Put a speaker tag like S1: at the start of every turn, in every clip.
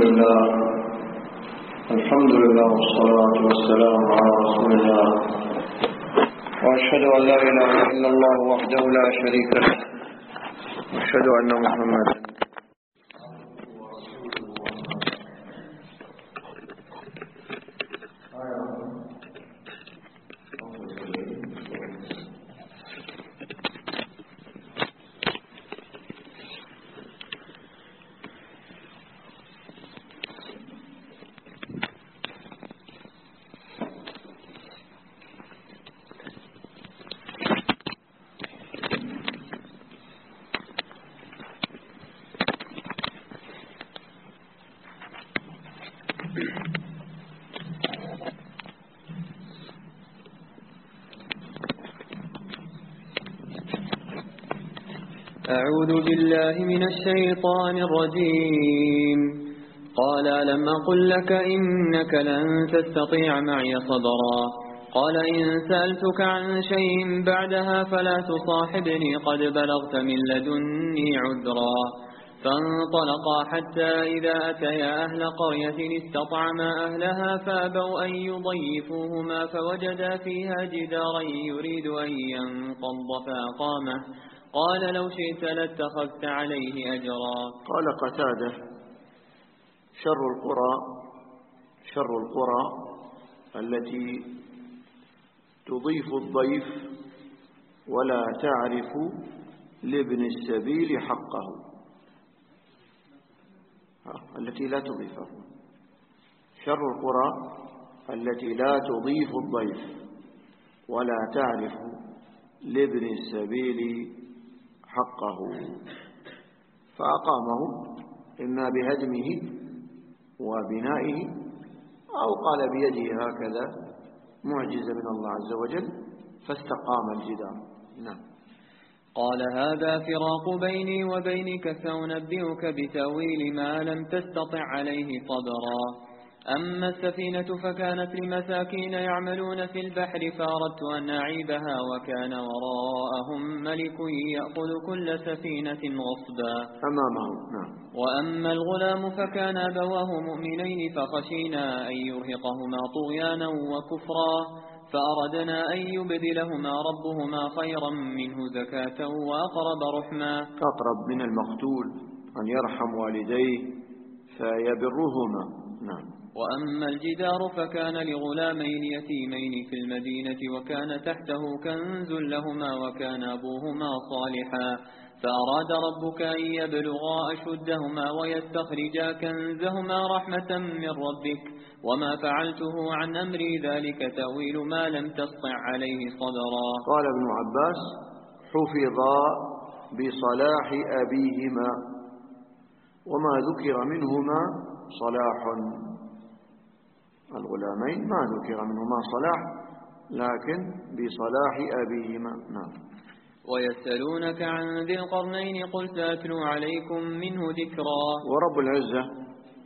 S1: الحمد لله والصلاة والسلام على رسول الله، وأشهد أن لا إله إلا الله وحده لا شريك له، وأشهد أن محمدا
S2: أعوذ بالله من الشيطان الرجيم. قال ألم أقل لك إنك لن تستطيع معي صبرا. قال إن سألتك عن شيء بعدها فلا تصاحبني قد بلغت من لدني عذرا. فانطلقا حتى إذا أتيا أهل قرية استطعما أهلها فأبوا أن يضيفوهما فوجدا فيها جدارا يريد أن ينقض فأقامه. قال لو شئت لاتخذت عليه أجرا.
S1: قال قتادة: شر القرى التي تضيف الضيف ولا تعرف لابن السبيل حقه، التي لا تضيفه. شر القرى التي لا تضيف الضيف ولا تعرف لابن السبيل حقه، فأقامه إما بهدمه وبنائه أو قال بيده هكذا معجزة من الله عز وجل فاستقام الجدار. نعم.
S2: قال هذا فراق بيني وبينك سأنبئك بتأويل ما لم تستطع عليه صبرا. أما السفينة فكانت لمساكين يعملون في البحر فأردت أن أعيبها وكان وراءهم ملك يأخذ كل سفينة غصبا
S1: أمامه. نعم.
S2: وأما الغلام فكان أبواه مؤمنين فخشينا أن يرهقهما طغيانا وكفرا فأردنا أن يبدلهما ربهما خيرا منه زكاة وأقرب رحما.
S1: أقرب من المقتول، أن يرحم والديه فيبرهما. نعم.
S2: وأما الجدار فكان لغلامين يتيمين في المدينة وكان تحته كنز لهما وكان أبوهما صالحا فأراد ربك أن يبلغا أشدهما ويستخرجا كنزهما رحمة من ربك وما فعلته عن أمري ذلك تأويل ما لم تسطع عليه صبرا.
S1: قال ابن عباس: حفظا بصلاح أبيهما وما ذكر منهما صلاح. الغلامين ما ذكر منهما صلاح لكن بصلاح أبيهما. نعم.
S2: ويسألونك عن ذي القرنين قل سأتلو عليكم منه ذكرا.
S1: ورب العزة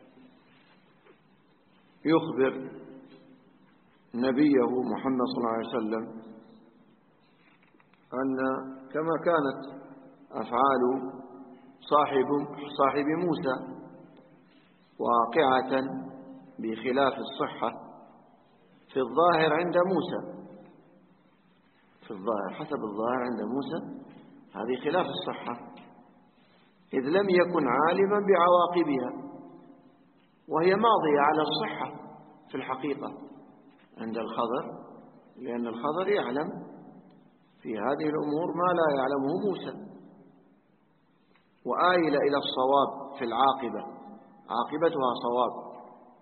S1: يخبر نبيه محمد صلى الله عليه وسلم أن كما كانت أفعال صاحب موسى واقعة بخلاف الصحة في الظاهر عند موسى، في الظاهر حسب الظاهر عند موسى هذه خلاف الصحة، إذ لم يكن عالما بعواقبها وهي ماضية على الصحة في الحقيقة عند الخضر، لأن الخضر يعلم في هذه الأمور ما لا يعلمه موسى، وآيل إلى الصواب في العاقبة، عاقبتها صواب.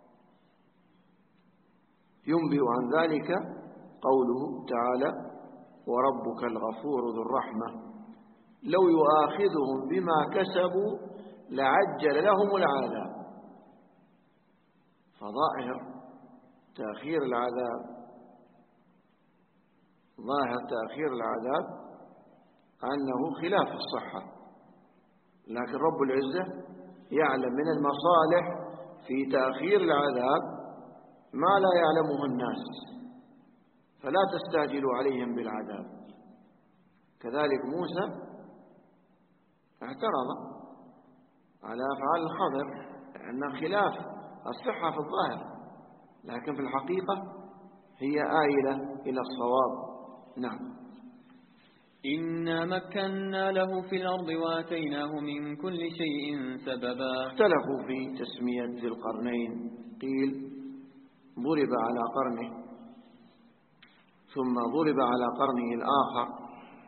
S1: ينبئ عن ذلك قوله تعالى: وربك الغفور ذو الرحمة لو يؤاخذهم بما كسبوا لعجل لهم العذاب. فظاهر تأخير العذاب، ظاهر تأخير العذاب أنه خلاف الصحة، لكن رب العزة يعلم من المصالح في تأخير العذاب ما لا يعلمه الناس، فلا تستعجلوا عليهم بالعذاب. كذلك موسى اعترض على أفعال الخضر أن خلاف الصحة في الظاهر، لكن في الحقيقة هي آيلة إلى الصواب. نعم.
S2: إنا مكنا له في الأرض وآتيناه من كل شيء سببا.
S1: اختلفوا في تسمية ذي القرنين، قيل ضرب على قرنه ثم ضرب على قرنه الآخر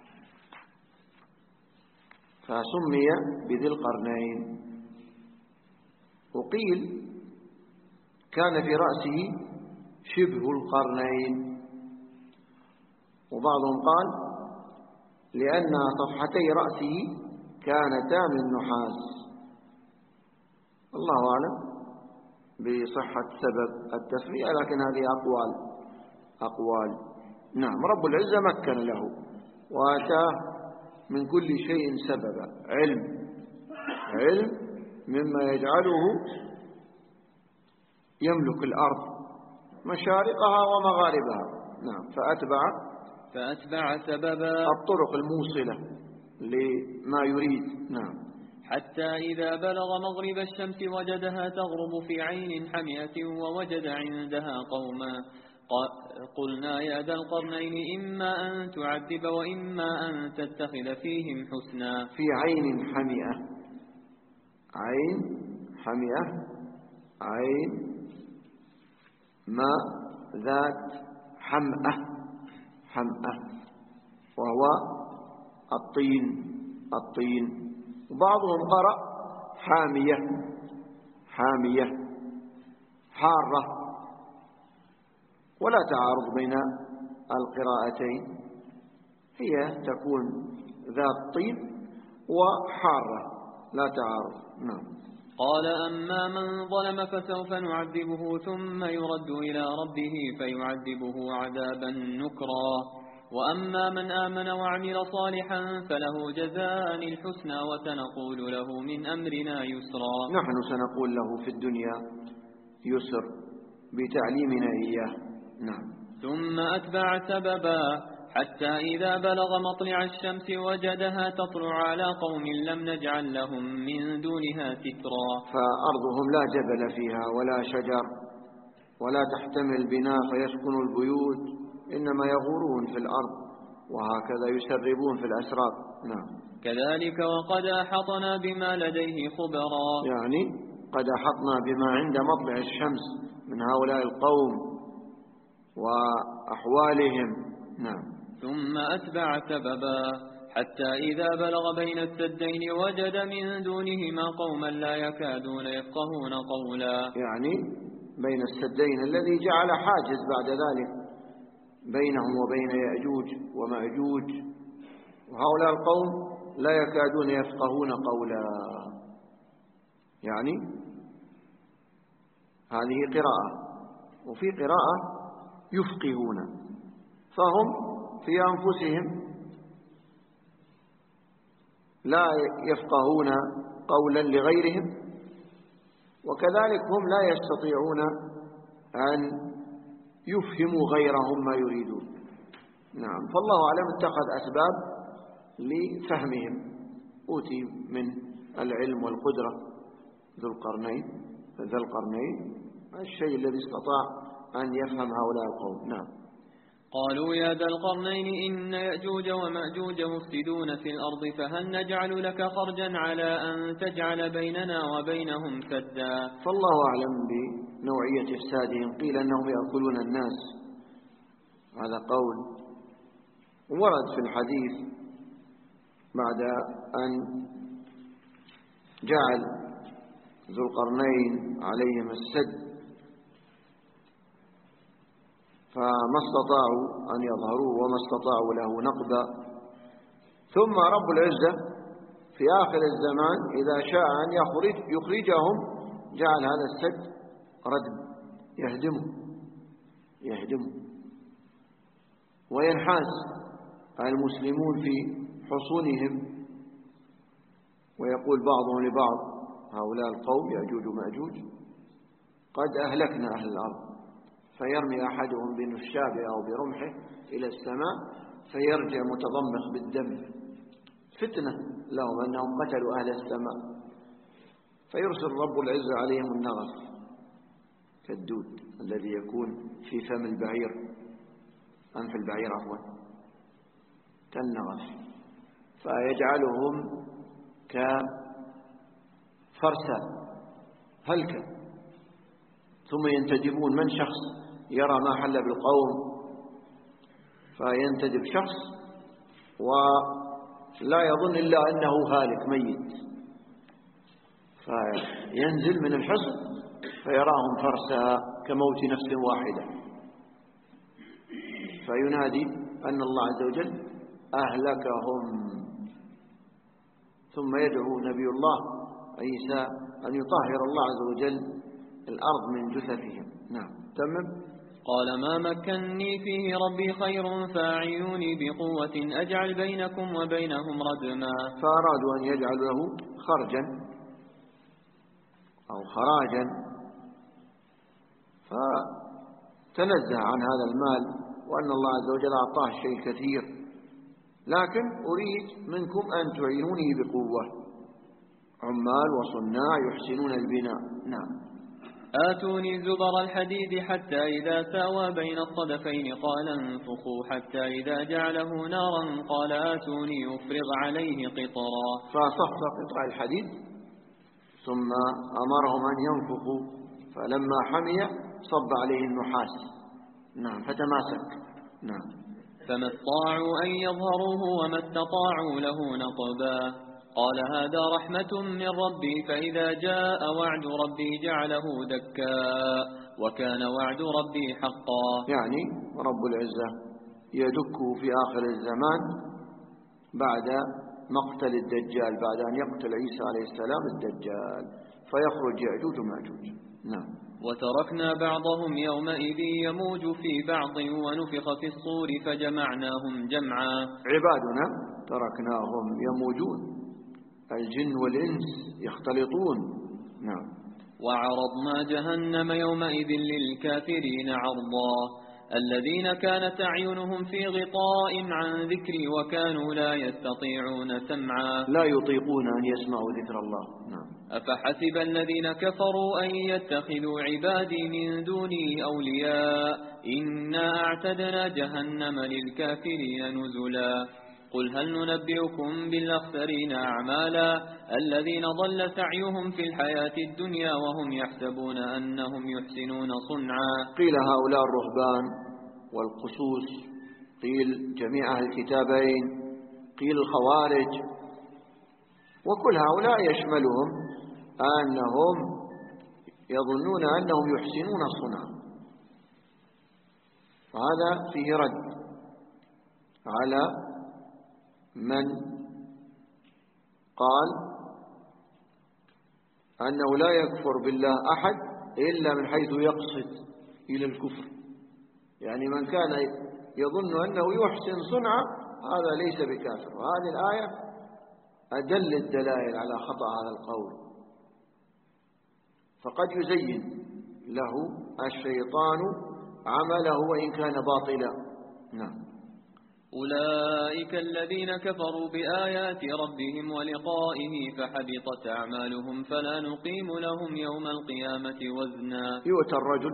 S1: فسمي بذي القرنين، وقيل كان في رأسه شبه القرنين، وبعضهم قال لأن صفحتي رأسه كانتا من نحاس. الله أعلم بصحة سبب التسمية، لكن هذه أقوال. نعم. رب العزة مكن له وآتاه من كل شيء سببا، علم مما يجعله يملك الأرض مشارقها ومغاربها. نعم. فأتبع
S2: سببا
S1: الطرق الموصلة لما يريد. نعم.
S2: حتى إذا بلغ مغرب الشمس وجدها تغرب في عين حمئة ووجد عندها قوما. قلنا يا ذا القرنين إما أن تعذب وإما أن تتخذ فيهم حسنا.
S1: في عين حمئة، عين ماء ذات حمأة، وهو الطين. وبعضهم قرأ حامية حارة، ولا تعارض بين القراءتين، هي تكون ذات طين وحارة، لا تعارض. نعم.
S2: قال أما من ظلم فسوف نعذبه ثم يرد إلى ربه فيعذبه عذابا نكرا، وأما من آمن وعمل صالحا فله جزاء الحسنى وسنقول له من أمرنا يسرا.
S1: نحن سنقول له في الدنيا يسر بتعليمنا إياه. نعم.
S2: ثم أتبع سببا حتى إذا بلغ مطلع الشمس وجدها تطلع على قوم لم نجعل لهم من دونها سترا.
S1: فأرضهم لا جبل فيها ولا شجر ولا تحتمل بناء فيسكن البيوت، إنما يغورون في الأرض وهكذا يسربون في الأسراب. نعم.
S2: كذلك وقد أحطنا بما لديه خبرا،
S1: يعني قد أحطنا بما عند مطلع الشمس من هؤلاء القوم وأحوالهم. نعم.
S2: ثم أتبع سببا حتى إذا بلغ بين السدين وجد من دونهما قوما لا يكادون يفقهون قولا.
S1: يعني بين السدين الذي جعل حاجز بعد ذلك بينهم وبين يأجوج ومأجوج، وهؤلاء القوم لا يكادون يفقهون قولا. يعني هذه قراءة، وفي قراءة يفقهون، فهم في أنفسهم لا يفقهون قولا لغيرهم، وكذلك هم لا يستطيعون أن يفهموا غيرهم ما يريدون. نعم. فالله أعلم اتخذ أسباب لفهمهم، أوتي من العلم والقدرة ذا القرنين الشيء الذي استطاع أن يفهم هؤلاء القوم. نعم.
S2: قالوا يا ذا القرنين إن يأجوج ومأجوج مفسدون في الأرض فهل نجعل لك خرجا على أن تجعل بيننا وبينهم سدا.
S1: فالله أعلم بنوعية إفسادهم، قيل أنهم يأكلون الناس، هذا قول ورد في الحديث بعد أن جعل ذو القرنين عليهم السد فما استطاعوا أن يظهروه وما استطاعوا له نقبا، ثم رب العزة في آخر الزمان إذا شاء أن يخرجهم جعل هذا السد ردم يهدمه وينحاز المسلمون في حصونهم، ويقول بعضهم لبعض هؤلاء القوم يأجوج ومأجوج قد أهلكنا أهل الأرض، فيرمي أحدهم بنشابه أو برمحه إلى السماء فيرجع متضمخ بالدم، فتنة لهم أنهم قتلوا أهل السماء، فيرسل رب العزة عليهم النغف كالدود الذي يكون في فم البعير، أنف البعير عفوا، كالنغف، فيجعلهم كفرسة هلكة، ثم ينتدبون. من شخص يرى ما حل بالقوم فينتدب شخص ولا يظن إلا أنه هالك ميت، فينزل من الحصن فيراهم فرسا كموت نفس واحدة، فينادي أن الله عز وجل أهلكهم، ثم يدعو نبي الله عيسى أن يطهر الله عز وجل الأرض من جثثهم. نعم تمام.
S2: قال ما مكنني فيه ربي خير فاعينوني بقوة أجعل بينكم وبينهم ردما.
S1: فأرادوا أن يجعلوا له خرجا أو خراجا، فتنزه عن هذا المال وأن الله عز وجل أعطاه شيء كثير، لكن أريد منكم أن تعينوني بقوة، عمال وصناع يحسنون البناء. نعم.
S2: آتوني زبر الحديد حتى إذا ساوى بين الصدفين قال انفخوا حتى إذا جعله نارا قال آتوني أفرغ عليه قطرا.
S1: فصف قطع الحديد ثم أمرهم أن ينفخوا، فلما حمي صب عليه النحاس. نعم فتماسك. نعم.
S2: فما استطاعوا أن يظهروه وما استطاعوا له نقبا. قال هذا رحمة من ربي فإذا جاء وعد ربي جعله دكا وكان وعد ربي حقا.
S1: يعني رب العزة يدك في آخر الزمان بعد مقتل الدجال، بعد أن يقتل عيسى عليه السلام الدجال، فيخرج يأجوج ومأجوج. نعم.
S2: وتركنا بعضهم يومئذ يموج في بعض ونفخ في الصور فجمعناهم جمعا.
S1: عبادنا تركناهم يموجون، الجن والإنس يختلطون. نعم.
S2: وعرضنا جهنم يومئذ للكافرين عرضا الذين كانت أعينهم في غطاء عن ذكري وكانوا لا يستطيعون سمعا.
S1: لا يطيقون أن يسمعوا ذكر الله. نعم.
S2: أفحسب الذين كفروا أن يتخذوا عبادي من دوني أولياء إنا أعتدنا جهنم للكافرين نزلا. قل هل ننبئكم بالأخسرين أعمالا الذين ضل سعيهم في الحياة الدنيا وهم يحسبون أنهم يحسنون صنعا.
S1: قيل هؤلاء الرهبان والقسوس، قيل جميع أهل الكتابين، قيل الخوارج، وكل هؤلاء يشملهم أنهم يظنون أنهم يحسنون صنعا، وهذا فيه رد على من قال أنه لا يكفر بالله أحد إلا من حيث يقصد إلى الكفر، يعني من كان يظن أنه يحسن صنعا هذا ليس بكافر. وهذه الآية أدل الدلائل على خطأ هذا القول، فقد يزين له الشيطان عمله وإن كان باطلا. نعم.
S2: أولئك الذين كفروا بآيات ربهم ولقائه فحبطت أعمالهم فلا نقيم لهم يوم القيامة وزنا.
S1: يؤتى الرجل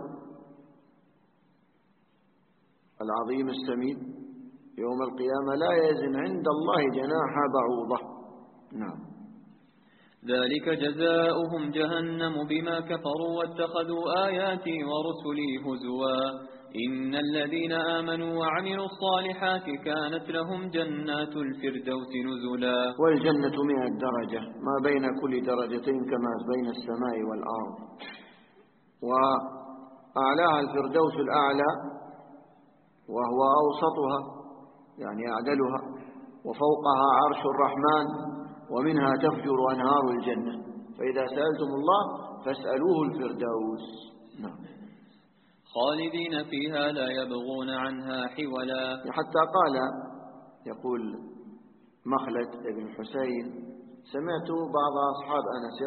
S1: العظيم السمين يوم القيامة لا يزن عند الله جناح بعوضة. نعم.
S2: ذلك جزاؤهم جهنم بما كفروا واتخذوا آياتي ورسلي هزوا إن الذين آمنوا وعملوا الصالحات كانت لهم جنات الفردوس نزلا.
S1: والجنة 100 درجة، ما بين كل درجتين كما بين السماء والأرض، وأعلاها الفردوس الأعلى وهو أوسطها يعني أعدلها، وفوقها عرش الرحمن ومنها تفجر أنهار الجنة، فإذا سألتم الله فاسألوه الفردوس. نعم.
S2: خالدين فيها لا يبغون عنها حولا.
S1: حتى قال يقول مخلد بن حسين سمعت بعض أصحاب أنس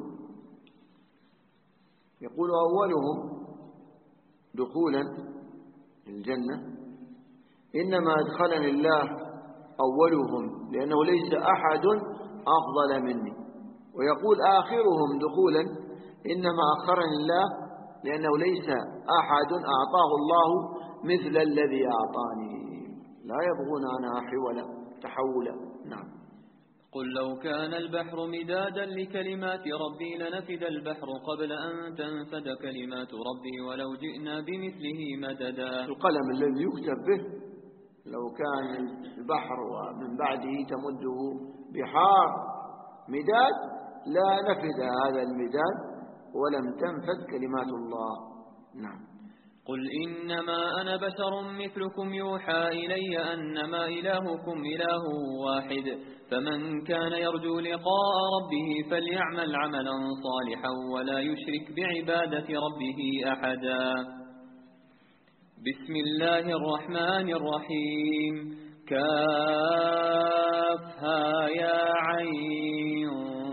S1: يقول أولهم دخولا الجنة إنما أدخلني الله أولهم لأنه ليس أحد أفضل مني، ويقول آخرهم دخولا إنما أخرني الله لأنه ليس أحد أعطاه الله مثل الذي أعطاني، لا يبغون عنها حولا تحولا. نعم.
S2: قل لو كان البحر مدادا لكلمات ربي لنفد البحر قبل أن تنفد كلمات ربي ولو جئنا بمثله مددا.
S1: القلم الذي يكتب به لو كان البحر ومن بعده تمده بحار مداد لا نفد هذا المداد ولم تنفد كلمات الله. نعم.
S2: قل إنما أنا بشر مثلكم يوحى إلي أنما إلهكم إله واحد فمن كان يرجو لقاء ربه فليعمل عملا صالحا ولا يشرك بعبادة ربه أحدا. بسم الله الرحمن الرحيم. كافها يا عين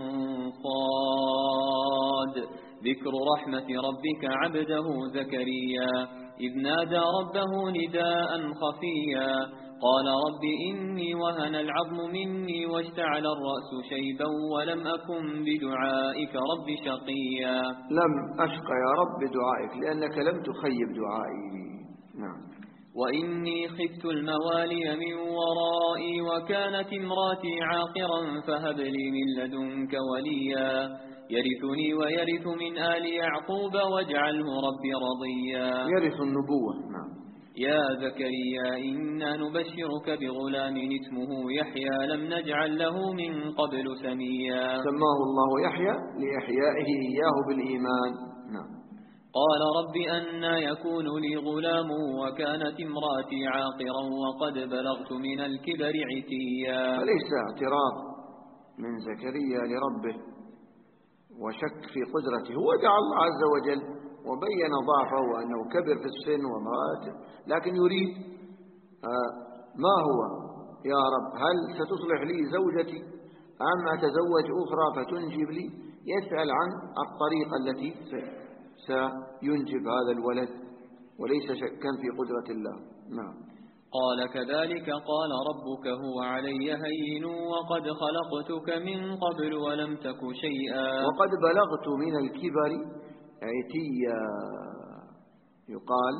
S2: صاد. ذكر رحمة ربك عبده زكريا إذ نادى ربه نداء خفيا قال رب إني وهن العظم مني واشتعل الرأس شيبا ولم أكن بدعائك رب شقيا.
S1: لم أشق يا رب بدعائك لأنك لم تخيب دعائي. نعم.
S2: وإني خفت الموالي من ورائي وكانت امراتي عاقرا فهب لي من لدنك وليا يرثني ويرث من آل يعقوب واجعله ربي رضيا.
S1: يرث النبوة. نعم.
S2: يا زكريا إنا نبشرك بغلام اسمه يحيى لم نجعل له من قبل سميا.
S1: سماه الله يحيى لإحيائه إياه بالإيمان. نعم.
S2: قال رب أنى يكون لي غلام وكانت امراتي عاقرا وقد بلغت من الكبر عتيا.
S1: فليس اعتراض من زكريا لربه وشك في قدرته، هو دعا الله عز وجل وبين ضعفه وأنه كبر في السن ومراته، لكن يريد ما هو يا رب هل ستصلح لي زوجتي أم أتزوج أخرى فتنجب لي؟ يسأل عن الطريقة التي سينجب هذا الولد وليس شكا في قدرة الله. نعم.
S2: قال كذلك قال ربك هو علي هين وقد خلقتك من قبل ولم تك شيئا.
S1: وقد بلغت من الكبر عتيا، يقال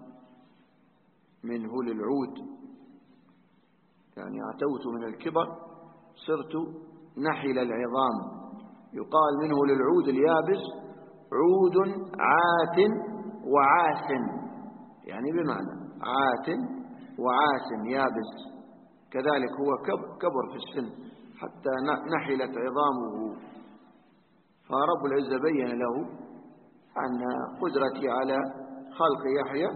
S1: منه للعود، يعني عتوت من الكبر صرت نحل العظام. يقال منه للعود اليابس عود عات وعاس، يعني بمعنى عات وعاس يابس، كذلك هو كبر في السن حتى نحلت عظامه. فرب العزة بين له أن قدرتي على خلق يحيى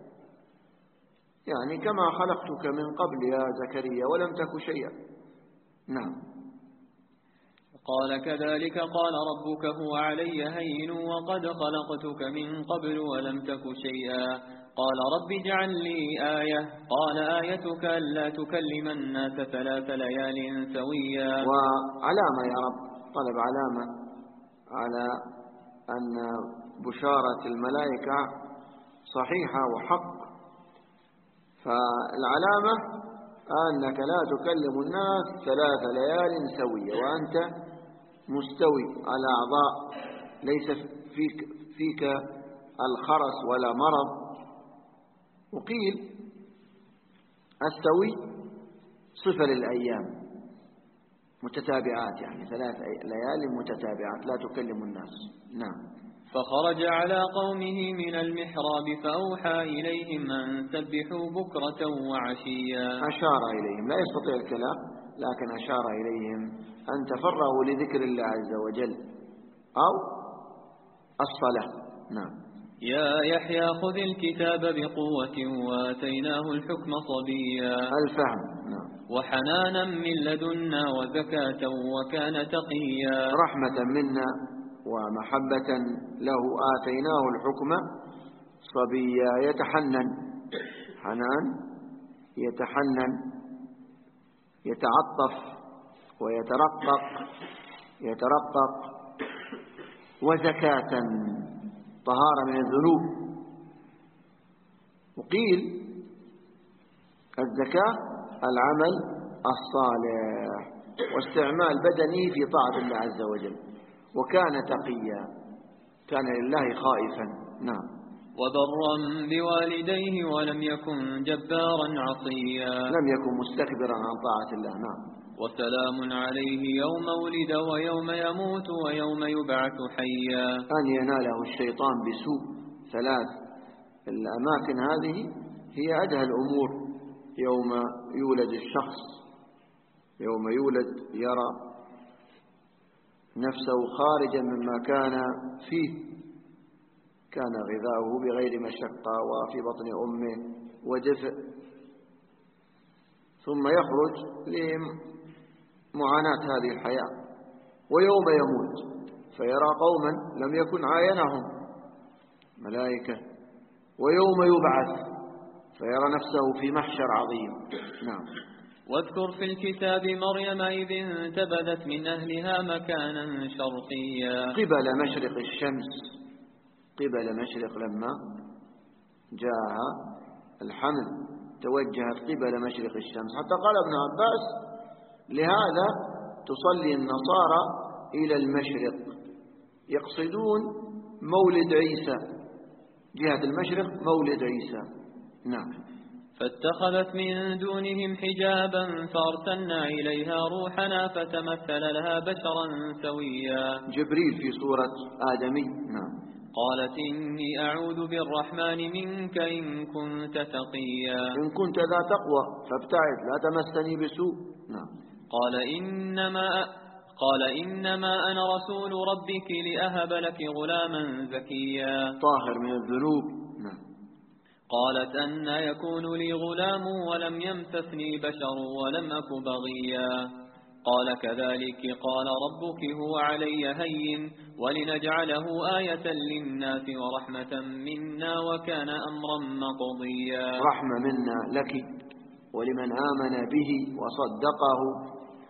S1: يعني كما خلقتك من قبل يا زكريا ولم تك شيئا. نعم.
S2: قال كذلك قال ربك هو علي هين وقد خلقتك من قبل ولم تك شيئا. قال رب اجعل لي آية قال آيتك ألا تكلم الناس 3 ليال سويا.
S1: وعلامة يا رب، طلب علامة على أن بشارة الملائكة صحيحة وحق، فالعلامة أنك لا تكلم الناس 3 ليال سوية وأنت مستوي على أعضاء ليس فيك الخرس ولا مرض. وقيل السوي صفة للأيام متتابعات، يعني 3 ليال متتابعات لا تكلم الناس. نعم.
S2: فخرج على قومه من المحراب فأوحى إليهم أن سبحوا بكرة وعشيا.
S1: أشار إليهم، لا يستطيع الكلام لكن أشار إليهم أن تفرغوا لذكر الله عز وجل أو الصلاة. نعم.
S2: يا يحيى خذ الكتاب بقوة وآتيناه الحكم صبيا.
S1: الفهم. نعم.
S2: وحنانا من لدنا وزكاة وكان تقيا.
S1: رحمة منا ومحبة له آتيناه الحكم صبيا، يتحنن حنان، يتحنن يتعطف ويترقق وزكاة طهارة من الذنوب. وقيل الزكاة العمل الصالح واستعمال بدني في طاعة الله عز وجل. وكان تقيا، كان لله خائفا. نعم.
S2: وبرا بوالديه ولم يكن جبارا عصيا،
S1: لم يكن مستكبرا عن طاعة الله. نعم.
S2: وسلام عليه يوم ولد ويوم يموت ويوم يبعث حيا.
S1: أن يناله الشيطان بسوء ثلاث الأماكن هذه هي أدهى الأمور. يوم يولد الشخص، يوم يولد يرى نفسه خارجا مما كان فيه، كان غذاؤه بغير مشقة وفي بطن أمه ودفء، ثم يخرج لمعاناة هذه الحياة. ويوم يموت فيرى قوما لم يكن عاينهم ملائكة. ويوم يبعث فيرى نفسه في محشر عظيم. نعم.
S2: واذكر في الكتاب مريم إذ انتبذت من أهلها مكانا شرقيا،
S1: قبل مشرق الشمس، قبل مشرق، لما جاءها الحمل توجهت قبل مشرق الشمس. حتى قال ابن عباس لهذا تصلي النصارى إلى المشرق، يقصدون مولد عيسى، جهة المشرق مولد عيسى. نعم.
S2: فاتخذت من دونهم حجابا فأرسلنا إليها روحنا فتمثل لها بشرا سويا.
S1: جبريل في صورة آدمي. نعم.
S2: قالت إني أعوذ بالرحمن منك إن كنت تقيا.
S1: إن كنت ذا تقوى فابتعد لا تمسني بسوء. نعم.
S2: قال إنما أنا رسول ربك لأهب لك غلاما زكيا
S1: طاهر من الذنوب. نعم.
S2: قالت أن يكون لي غلام ولم يمسسني بشر ولم أك بغيا. قال كذلك قال ربك هو علي هين ولنجعله آية للناس ورحمة منا وكان أمرا مقضيا.
S1: رحمة منا لك ولمن آمن به وصدقه.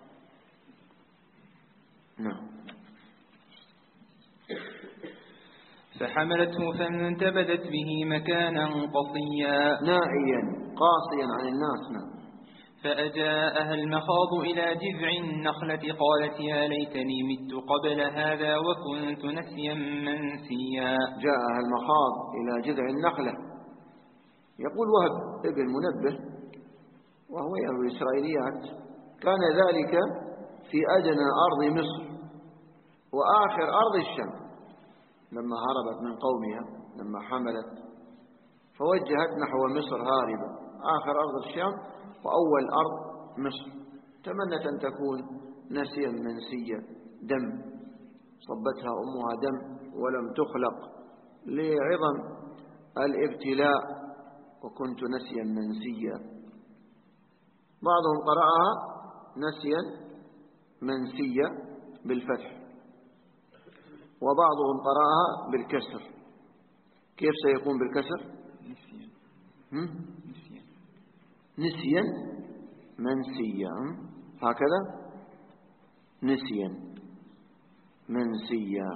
S1: نعم.
S3: فحملته فانتبذت به مكانا قصيا
S1: نائيا قاصيا عن الناس. نعم.
S3: فأجاءها المخاض إلى جذع النخلة قالت يا ليتني مت قبل هذا وكنت نسيا منسيا.
S1: جاءها المخاض إلى جذع النخلة. يقول وهب ابن منبه وهو يروي الإسرائيليات كان ذلك في أدنى أرض مصر وآخر أرض الشام، لما هربت من قومها لما حملت فوجهت نحو مصر هاربة، آخر أرض الشام وأول أرض مصر. تمنت أن تكون نسيا منسيا، دم صبتها أمها دم ولم تخلق لعظم الابتلاء، وكنت نسيا منسيا. بعضهم قرأها نسيا منسيا بالفتح، وبعضهم قرأها بالكسر. كيف سيكون بالكسر؟ نسيا منسيا، هكذا نسيا منسيا.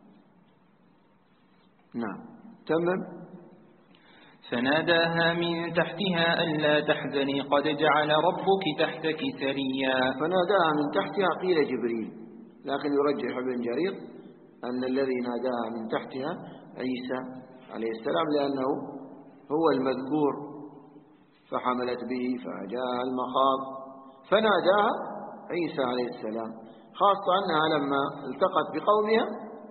S1: نعم. تمام.
S3: فناداها من تحتها ألا تحزني قد جعل ربك تحتك سريا.
S1: فناداها من تحتها قيل جبريل، لكن يرجح ابن جرير أن الذي ناداها من تحتها عيسى عليه السلام، لأنه هو المذكور. فحملت به فأجاءها المخاض فناداها عيسى عليه السلام، خاصة أنها لما التقت بقومها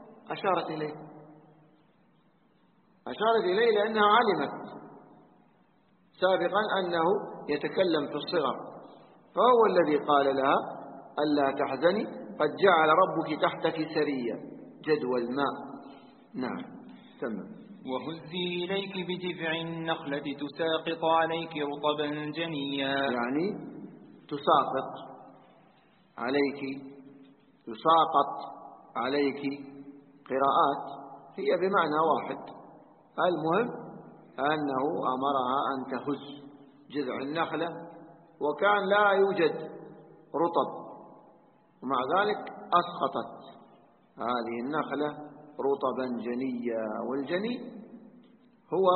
S1: أشارت إليه لأنها علمت سابقا أنه يتكلم في الصغر، فهو الذي قال لها ألا تحزني قد جعل ربك تحتك سريا جدوى الماء. نعم. تمام.
S3: وهزي إليك بجذع النخلة تساقط عليك رطبا جنيا.
S1: يعني تساقط عليك، يساقط عليك، قراءات هي بمعنى واحد. المهم أنه أمرها أن تهز جذع النخلة، وكان لا يوجد رطب، ومع ذلك أسقطت هذه النخلة رطبا جنيا. والجني هو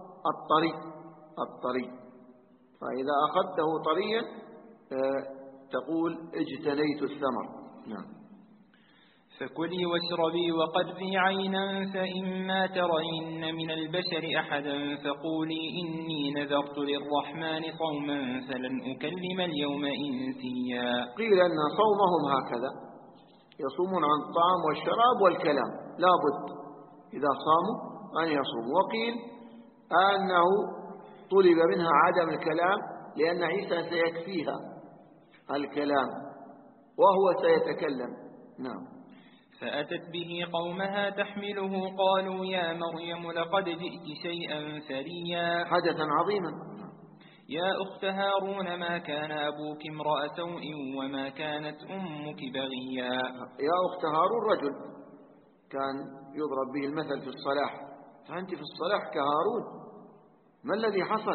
S1: الطري، فإذا أخذته طريا تقول اجتنيت الثمر. نعم.
S3: فكلي واشربي وقري عينا فإما ترين من البشر أحدا فقولي إني نذرت للرحمن صوما فلن أكلم اليوم إنسيا.
S1: قيل أن صومهم هكذا يصومون عن الطعام والشراب والكلام، لا بد إذا صاموا أن يصوموا. وقيل أنه طلب منها عدم الكلام لأن عيسى سيكفيها الكلام وهو سيتكلم. نعم.
S3: فأتت به قومها تحمله قالوا يا مريم لقد جئت شيئا فريا.
S1: حدثا عظيما.
S3: يا أخت هارون ما كان أبوك امرأ سوء وما كانت أمك بغيا.
S1: يا أخت هارون رجل كان يضرب به المثل في الصلاح، فأنت في الصلاح كهارون. ما الذي حصل؟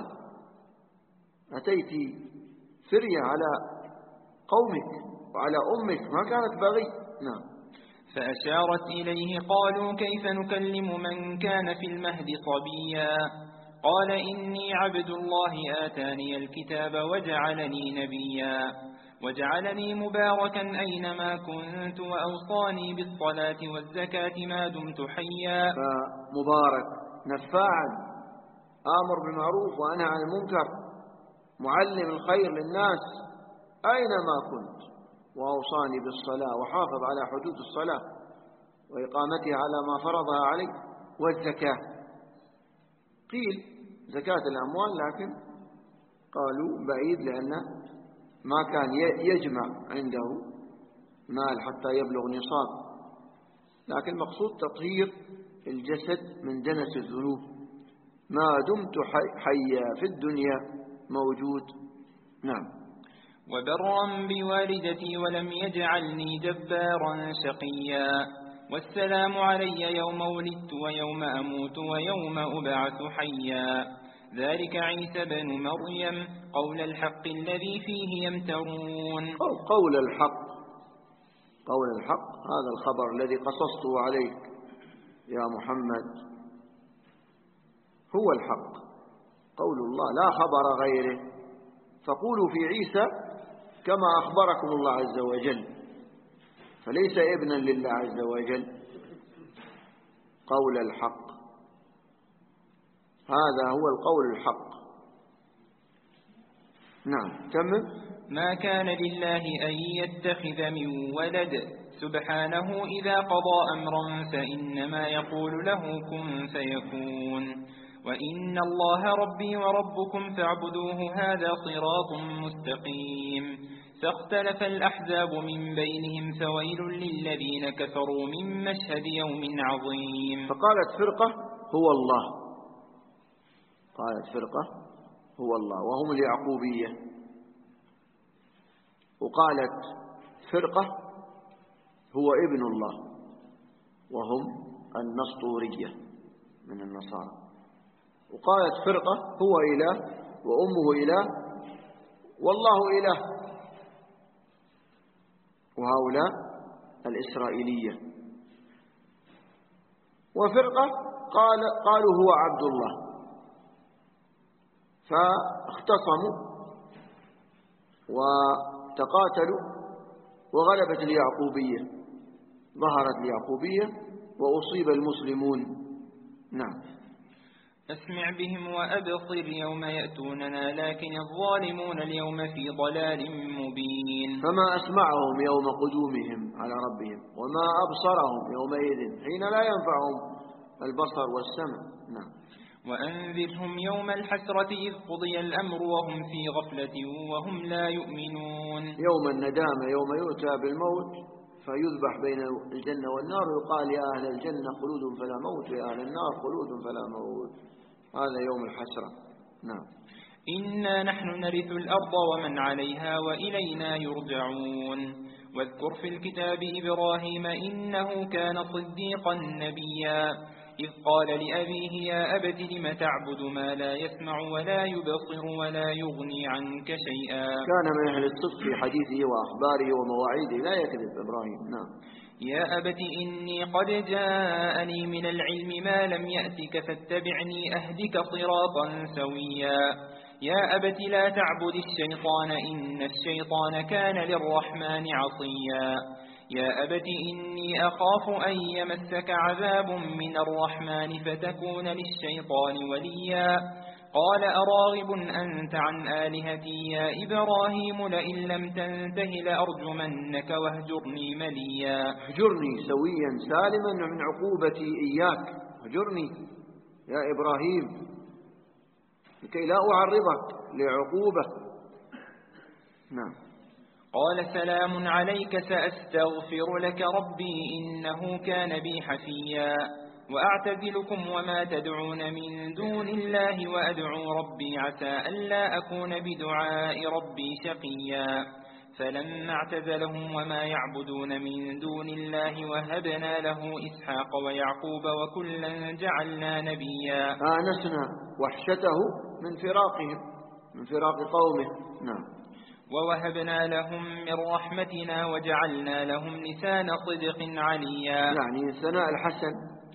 S1: أتيت فرية على قومك وعلى أمك، ما كانت بغي. نعم.
S3: فأشارت إليه قالوا كيف نكلم من كان في المهد صبيا. قال إني عبد الله آتاني الكتاب وجعلني نبيا وجعلني مباركا أينما كنت وأوصاني بالصلاة والزكاة ما دمت حيا.
S1: فمبارك نفاعا آمر بالمعروف وأنهى عن المنكر، معلم الخير للناس أينما كنت، وأوصاني بالصلاة وحافظ على حدود الصلاة وإقامتها على ما فرضها عليه، والزكاة. قيل زكاة الأموال، لكن قالوا بعيد لأن ما كان يجمع عنده مال حتى يبلغ نصاب، لكن المقصود تطهير الجسد من دنس الذنوب. ما دمت حيا في الدنيا موجود. نعم.
S3: وبرا بوالدتي ولم يجعلني جبارا شقيا. والسلام علي يوم ولدت ويوم أموت ويوم أبعث حيا. ذلك عيسى بن مريم قول الحق الذي فيه يمترون.
S1: قول الحق، قول الحق هذا الخبر الذي قصصته عليك يا محمد هو الحق، قول الله لا خبر غيره. فقولوا في عيسى كما أخبركم الله عز وجل، فليس ابنا لله عز وجل. قول الحق هذا هو القول الحق. نعم. تمام.
S3: ما كان لله أن يتخذ من ولد سبحانه إذا قضى أمرا فإنما يقول له كن فيكون. وإن الله ربي وربكم فاعبدوه هذا صراط مستقيم. فاختلف الأحزاب من بينهم فويل للذين كفروا من مشهد يوم عظيم.
S1: فقالت فرقة هو الله، قالت فرقة هو الله وهم اليعقوبية، وقالت فرقة هو ابن الله وهم النسطورية من النصارى، وقالت فرقة هو إله وأمه إله والله إله، وهؤلاء الإسرائيلية. وفرقة قالوا هو عبد الله، فاختصموا وتقاتلوا وغلبت اليعقوبية، ظهرت اليعقوبية وأصيب المسلمون. نعم.
S3: أسمع بهم وأبصر يوم يأتوننا لكن الظالمون اليوم في ضلال مبين.
S1: فما أسمعهم يوم قدومهم على ربهم وما أبصرهم يومئذ حين لا ينفعهم البصر والسمع. نعم.
S3: وأنذرهم يوم الحسرة إذ قضي الأمر وهم في غفلة وهم لا يؤمنون.
S1: يوم الندامة، يوم يؤتى بالموت فيذبح بين الجنة والنار ويقال يا أهل الجنة خلود فلا موت ويا أهل النار خلود فلا موت. هذا يوم الحسرة. نعم.
S3: إنا نحن نرث الأرض ومن عليها وإلينا يرجعون. واذكر في الكتاب إبراهيم إنه كان صديقا نبيا إذ قال لأبيه يا أبت لم تعبد ما لا يسمع ولا يبصر ولا يغني عنك شيئا.
S1: كان من أهل الصدق في حديثه وأخباره ومواعيده لا يكذب إبراهيم. نعم.
S3: يا أبت إني قد جاءني من العلم ما لم يأتك فاتبعني أهدك صراطا سويا. يا أبت لا تعبد الشيطان إن الشيطان كان للرحمن عصيا. يا أبت إني أخاف أن يمسك عذاب من الرحمن فتكون للشيطان وليا قال أراغب أنت عن آلهتي يا إبراهيم لئن لم تنته لأرجمنك واهجرني مليا.
S1: اهجرني سويا سالما من عقوبتي إياك، اهجرني يا إبراهيم لكي لا أعرضك لعقوبة. نعم.
S3: قال سلام عليك سأستغفر لك ربي إنه كان بي حفيا وأعتزلكم وما تدعون من دون الله وأدعو ربي عسى ألا أكون بدعاء ربي شقيا. فلما اعتزلهم وما يعبدون من دون الله وهبنا له إسحاق ويعقوب وكلا جعلنا نبيا.
S1: آنسنا وحشته من فراقهم، من فراق قومه. نعم.
S3: ووهبنا لهم من رحمتنا وجعلنا لهم لسان صدق عليا.
S1: يعني الثناء الحسن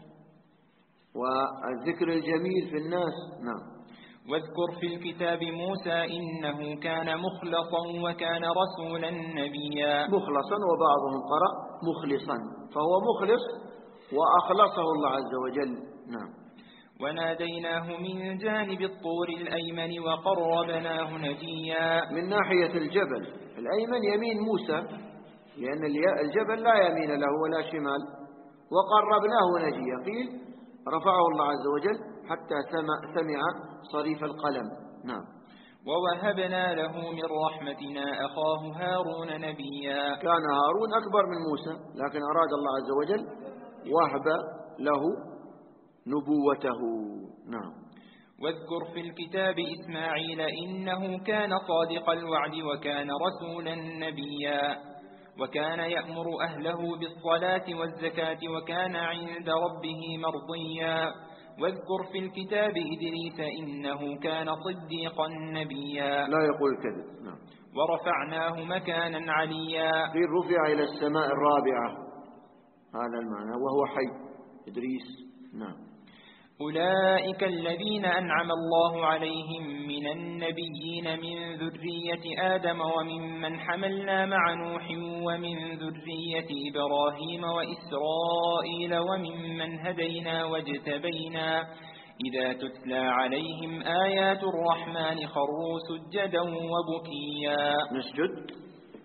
S1: والذكر الجميل في الناس. نعم.
S3: واذكر في الكتاب موسى إنه كان مخلصا وكان رسولا نبيا.
S1: مخلصا، وبعضهم قرأ مخلصا، فهو مخلص وأخلصه الله عز وجل. نعم.
S3: وناديناه من جانب الطور الأيمن وقربناه نجيا.
S1: من ناحية الجبل الأيمن يمين موسى، لأن الجبل لا يمين له ولا شمال، وقربناه نجيا. قيل رفعه الله عز وجل حتى سمع صريف القلم. نعم.
S3: ووهبنا له من رحمتنا أخاه هارون نبيا.
S1: كان هارون أكبر من موسى، لكن أراد الله عز وجل وهب له نبوته. نعم.
S3: واذكر في الكتاب إسماعيل إنه كان صادق الوعد وكان رسولا نبيا وكان يأمر أهله بالصلاة والزكاة وكان عند ربه مرضيا. واذكر في الكتاب إدريس إنه كان صديقا نبيا.
S1: لا يقول كذب. نعم.
S3: ورفعناه مكانا عليا.
S1: قيل رفع إلى السماء الرابعة، هذا المعنى، وهو حي إدريس. نعم.
S3: أولئك الذين أنعم الله عليهم من النبيين من ذرية آدم وممن حملنا مع نوح ومن ذرية إبراهيم وإسرائيل وممن هدينا واجتبينا إذا تتلى عليهم آيات الرحمن خروا سجدا وبكيا.
S1: نسجد.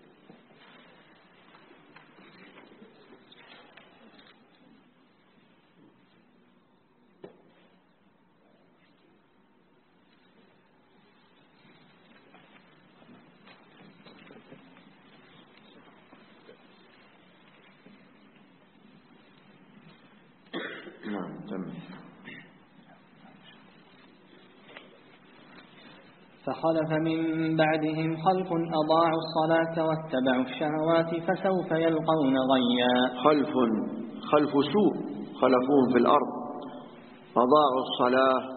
S2: فخلف من بعدهم خلف أضاعوا الصلاة واتبعوا الشهوات فسوف يلقون غيا.
S1: خلف سوء خلفوهم في الأرض، أضاعوا الصلاة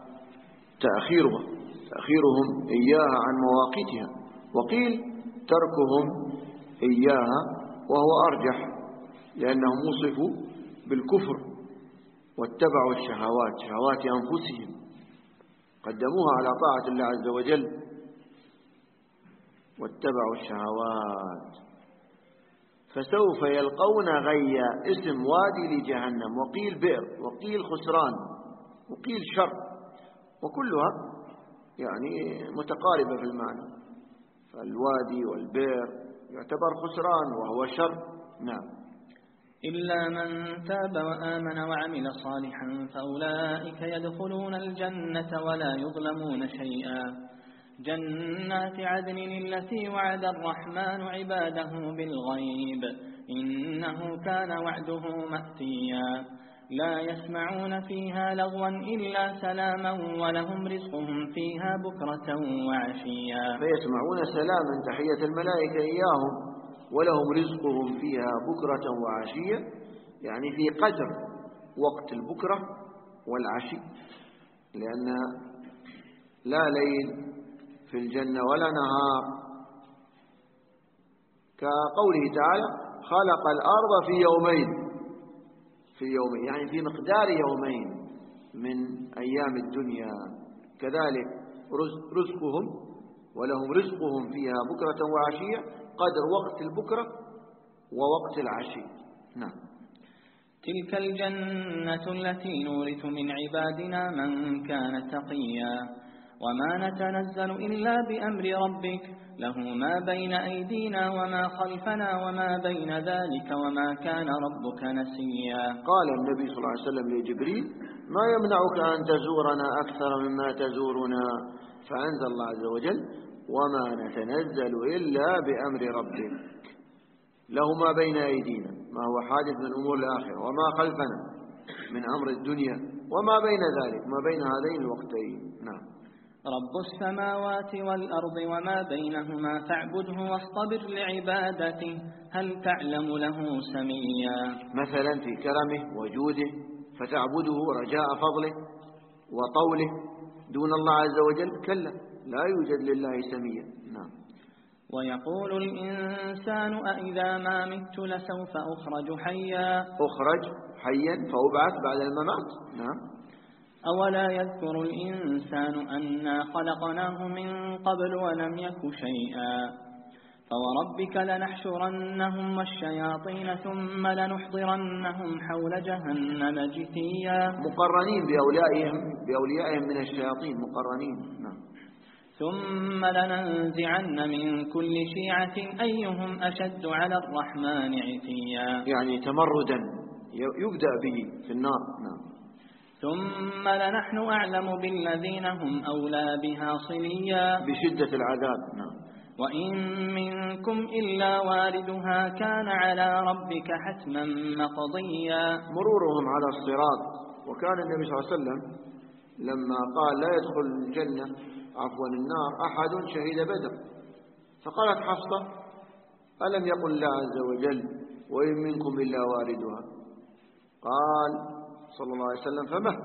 S1: تأخيرهم إياها عن مواقيتها، وقيل تركهم إياها وهو أرجح، لأنهم وصفوا بالكفر واتبعوا الشهوات، شهوات أنفسهم، قدموها على طاعة الله عز وجل واتبعوا الشهوات. فسوف يلقون غيا، اسم وادي لجهنم، وقيل بئر، وقيل خسران، وقيل شر، وكلها يعني متقاربة في المعنى. فالوادي والبئر يعتبر خسران وهو شر. نعم.
S2: إلا من تاب وآمن وعمل صالحا فأولئك يدخلون الجنة ولا يظلمون شيئا. جنات عدن التي وعد الرحمن عباده بالغيب إنه كان وعده مأتيا. لا يسمعون فيها لغوا إلا سلاما ولهم رزقهم فيها بكرة وعشيا.
S1: فيسمعون سلاما تحية الملائكة إياهم، ولهم رزقهم فيها بكرة وعشية، يعني في قدر وقت البكرة والعشي، لأن لا ليل في الجنة ولا نهار، كقوله تعالى خلق الأرض في يومين، يعني في مقدار يومين من أيام الدنيا. كذلك رزقهم ولهم رزقهم فيها بكرة وعشية، قدر وقت البكرة ووقت العشي. نعم.
S2: تلك الجنة التي نورث من عبادنا من كان تقيا وما نتنزل إلا بأمر ربك له ما بين أيدينا وما خلفنا وما بين ذلك وما كان ربك نسيا.
S1: قال النبي صلى الله عليه وسلم لجبريل: ما يمنعك أن تزورنا أكثر مما تزورنا؟ فأنزل الله عز وجل: وما نتنزل إلا بأمر ربك له ما بين أيدينا، ما هو حادث من أمور الآخرة، وما خلفنا من أمر الدنيا، وما بين ذلك، ما بين هذين الوقتين. نعم.
S2: رب السماوات والأرض وما بينهما فاعبده واصطبر لعبادته هل تعلم له سميا.
S1: مثلا في كرمه وجوده فتعبده رجاء فضله وطوله دون الله عز وجل؟ كلا، لا يوجد لله سميا. نعم.
S2: ويقول الإنسان أإذا ما مت لسوف أخرج حيا.
S1: أخرج حيا فأبعث بعد الممات. نعم.
S2: أولا يذكر الإنسان أنا خلقناه من قبل ولم يك شيئا. فوربك لنحشرنهم والشياطين ثم لنحضرنهم حول جهنم جثيا.
S1: مقرنين بأوليائهم من الشياطين مقرنين. نعم.
S2: ثم لننزعن من كل شيعة أيهم أشد على الرحمن عتيا.
S1: يعني تمردا يبدأ به في النار. نعم.
S2: ثم لنحن أعلم بالذين هم أولى بها صليا.
S1: بشدة العذاب. نعم.
S2: وإن منكم إلا واردها كان على ربك حتما مقضيا.
S1: مرورهم على الصراط. وكان النبي صلى الله عليه وسلم لما قال لا يدخل الجنة النار أحد شهد بدر، فقالت حفصة: ألم يقل الله عز وجل: وإن منكم إلا واردها؟ قال صلى الله عليه وسلم: فما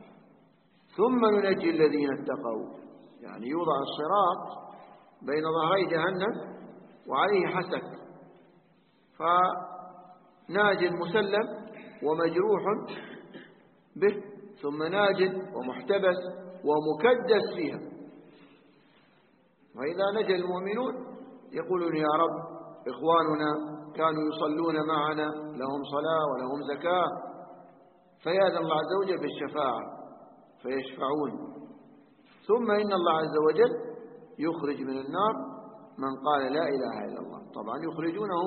S1: ثم ننجي الذين اتقوا. يعني يوضع الصراط بين ظهري جهنم وعليه حسك، فناج مسلم ومجروح به، ثم ناج ومحتبس ومكدس فيها. وإذا نجا المؤمنون يقولون: يا رب إخواننا كانوا يصلون معنا، لهم صلاة ولهم زكاة، فيأذن الله عز وجل بالشفاعة فيشفعون. ثم إن الله عز وجل يخرج من النار من قال لا إله إلا الله. طبعا يخرجونهم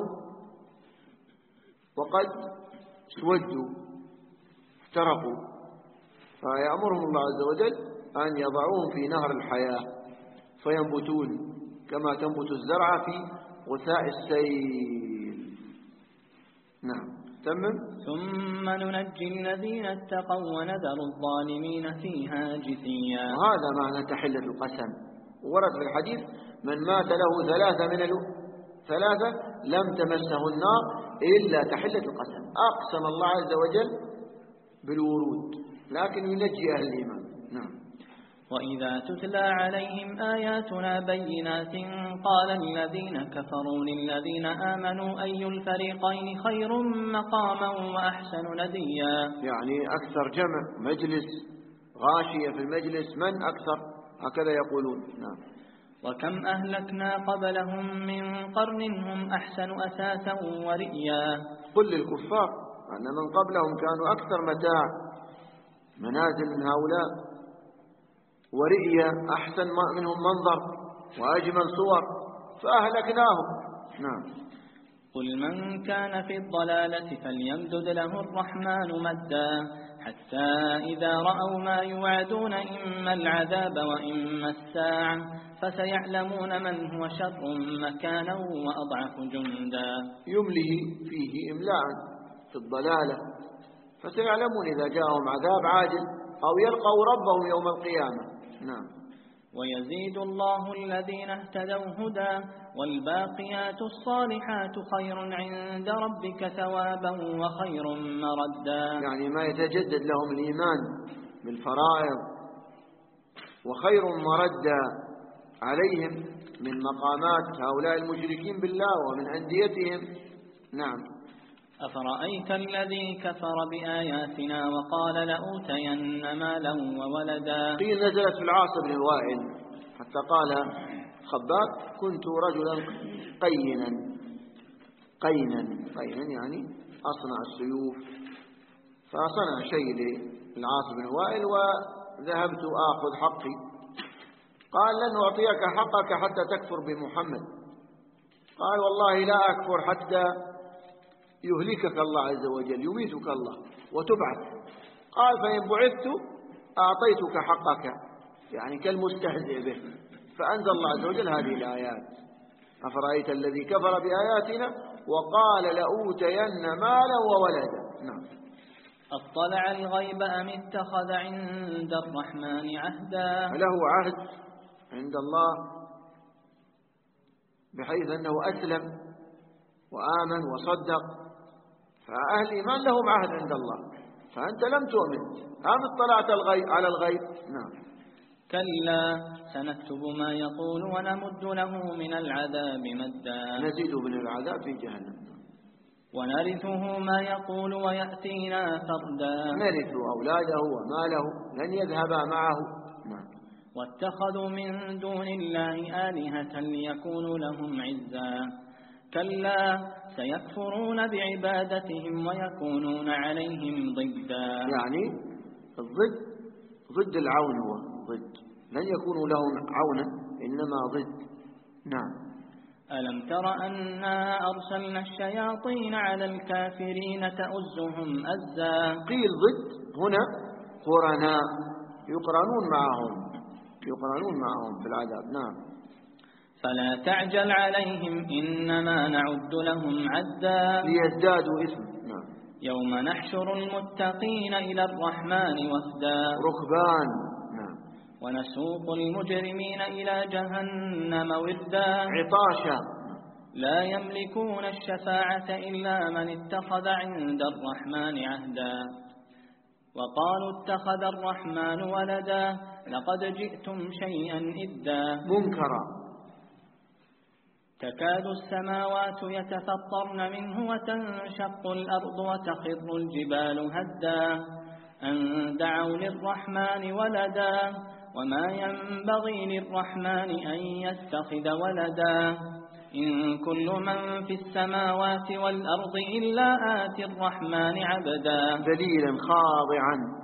S1: وقد اسودوا احترقوا، فيأمرهم الله عز وجل أن يضعوهم في نهر الحياة فينبتون كما تنبت الزرعة في غثاء السيل. نعم. تمم.
S2: ثم ننجي الذين اتقوا ونذر الظالمين فيها جثيا.
S1: وهذا معنى تحلة القسم. ورد في الحديث: من مات له ثلاثة لم تمسه النار إلا تحلة القسم. أقسم الله عز وجل بالورود لكن ينجي أهل الإيمان. نعم.
S2: وإذا تتلى عليهم آياتنا بينات قال الذين كفروا للذين آمنوا أي الفريقين خير مقاما وأحسن نديا.
S1: يعني أكثر جمع مجلس غاشية في المجلس من أكثر، هكذا يقولون. نعم.
S2: وكم أهلكنا قبلهم من قرن هم أحسن أثاثا ورئيا.
S1: قل للكفار أن من قبلهم كانوا أكثر متاع منازل من هؤلاء، ورئيا أحسن منهم منظر وأجمل صور، فأهلكناهم. نعم.
S2: قل من كان في الضلالة فليمدد له الرحمن مدا حتى إذا رأوا ما يوعدون إما العذاب وإما الساعة فسيعلمون من هو شر مكانا وأضعف جندا.
S1: يمله فيه إملاء في الضلالة، فسيعلمون إذا جاءهم عذاب عاجل أو يلقوا ربهم يوم القيامة. نعم.
S2: ويزيد الله الذين اهتدوا هدى والباقيات الصالحات خير عند ربك ثوابا وخير مردا.
S1: يعني ما يتجدد لهم الإيمان بالفرائض وخير مردا عليهم من مقامات هؤلاء المشركين بالله ومن أنديتهم. نعم.
S2: أفرأيت الذي كفر بآياتنا وقال لأوتين مالا وولدا.
S1: قيل نزلت في العاص بن الوائل حتى قال خباب: كنت رجلا قينا قينا يعني أصنع السيوف، فصنع شيء للعاص بن وائل وذهبت آخذ حقي. قال لن أعطيك حقك حتى تكفر بمحمد. قال والله لا أكفر حتى يهلكك الله عز وجل، يميتك الله وتبعث. قال فإن بعثت أعطيتك حقك، يعني كالمستهزئ به. فأنزل الله عز وجل هذه الآيات: أفرأيت الذي كفر بآياتنا وقال لأوتين مالا وولدا. نعم.
S2: أطلع الغيب أم اتخذ عند الرحمن عهدا؟
S1: له عهد عند الله بحيث أنه أسلم وآمن وصدق، فأهل الإيمان لهم عهد عند الله، فأنت لم تؤمن أم اطلعت على الغيب. نعم.
S2: كلا سنكتب ما يقول ونمد له من العذاب مدا،
S1: نزيد من العذاب في جهنم،
S2: ونرثه ما يقول ويأتينا فردا.
S1: نرث أولاده وماله لن يذهبا معه. نعم.
S2: واتخذوا من دون الله آلهة ليكونوا لهم عزا، كلا سيكفرون بعبادتهم ويكونون عليهم ضدا.
S1: يعني ضد العون، هو ضد، لن يكونوا لهم عونا إنما ضد. نعم.
S2: ألم تر أنا أرسلنا الشياطين على الكافرين تؤزهم أزا؟
S1: قيل ضد هنا قرناء، يقرنون معهم في العذاب. نعم.
S2: فلا تعجل عليهم إنما نعد لهم عدا
S1: ليزدادوا إثما. نعم.
S2: يوم نحشر المتقين إلى الرحمن وفدا
S1: ركبان. نعم.
S2: ونسوق المجرمين إلى جهنم وردا
S1: عطاشا.
S2: لا يملكون الشفاعة إلا من اتخذ عند الرحمن عهدا وقالوا اتخذ الرحمن ولدا لقد جئتم شيئا إدا
S1: منكرا.
S2: تكاد السماوات يتفطرن منه وتنشق الأرض وتخر الجبال هدا أن دعوا للرحمن ولدا وما ينبغي للرحمن أن يتخذ ولدا إن كل من في السماوات والأرض إلا آتي الرحمن عبدا
S1: ذليلا خاضعا.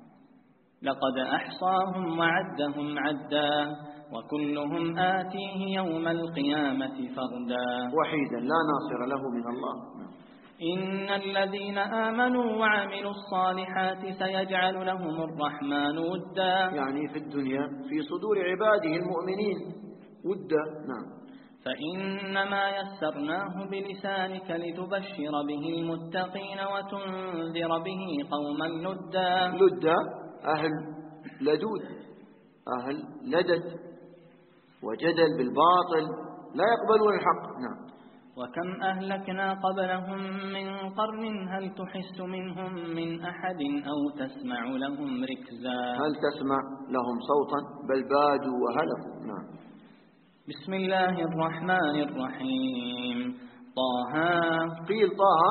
S2: لقد أحصاهم وعدهم عدا وكلهم آتيه يوم القيامة فردا
S1: وحيدا لا ناصر له من الله.
S2: إن الذين آمنوا وعملوا الصالحات سيجعل لهم الرحمن ودا، يعني
S1: في الدنيا في صدور عباده المؤمنين ودا. نعم.
S2: فإنما يسرناه بلسانك لتبشر به المتقين وتنذر به قوما لدا.
S1: لدا أهل لدود، أهل لدد وجدل بالباطل، لا يقبلون الحق. نعم.
S2: وكم أهلكنا قبلهم من قرن هل تحس منهم من أحد أو تسمع لهم ركزا.
S1: هل تسمع لهم صوتا بل بادوا وهلكوا. نعم.
S2: بسم الله الرحمن الرحيم. طه.
S1: قيل طه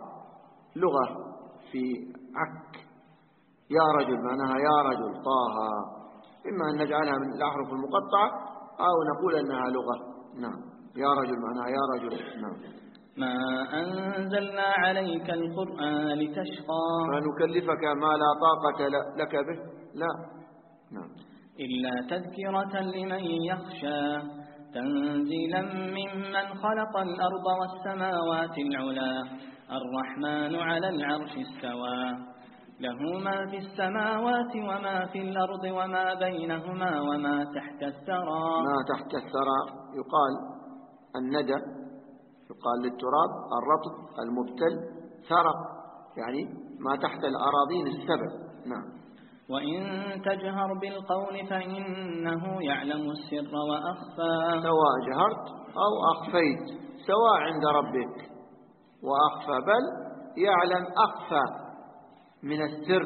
S1: لغة في عك، يا رجل معناها يا رجل طه، إما أن نجعلها من الأحرف المقطعة أو نقول أنها لغة. نعم. يا رجل معناها يا رجل. نعم.
S2: ما أنزلنا عليك القرآن لتشقى،
S1: فنكلفك ما لا طاقة لك به. لا. نعم.
S2: إلا تذكرة لمن يخشى تنزيلا ممن خلق الأرض والسماوات العلا الرحمن على العرش استوى له ما في السماوات وما في الأرض وما بينهما وما تحت الثرى.
S1: ما تحت الثرى يقال الندى، يقال للتراب الرطب المبتل ثرى، يعني ما تحت الأراضين السبع. نعم.
S2: وإن تجهر بالقول فإنه يعلم السر وأخفى.
S1: سواء جهرت أو أخفيت سواء عند ربك وأخفى، بل يعلم أخفى من السر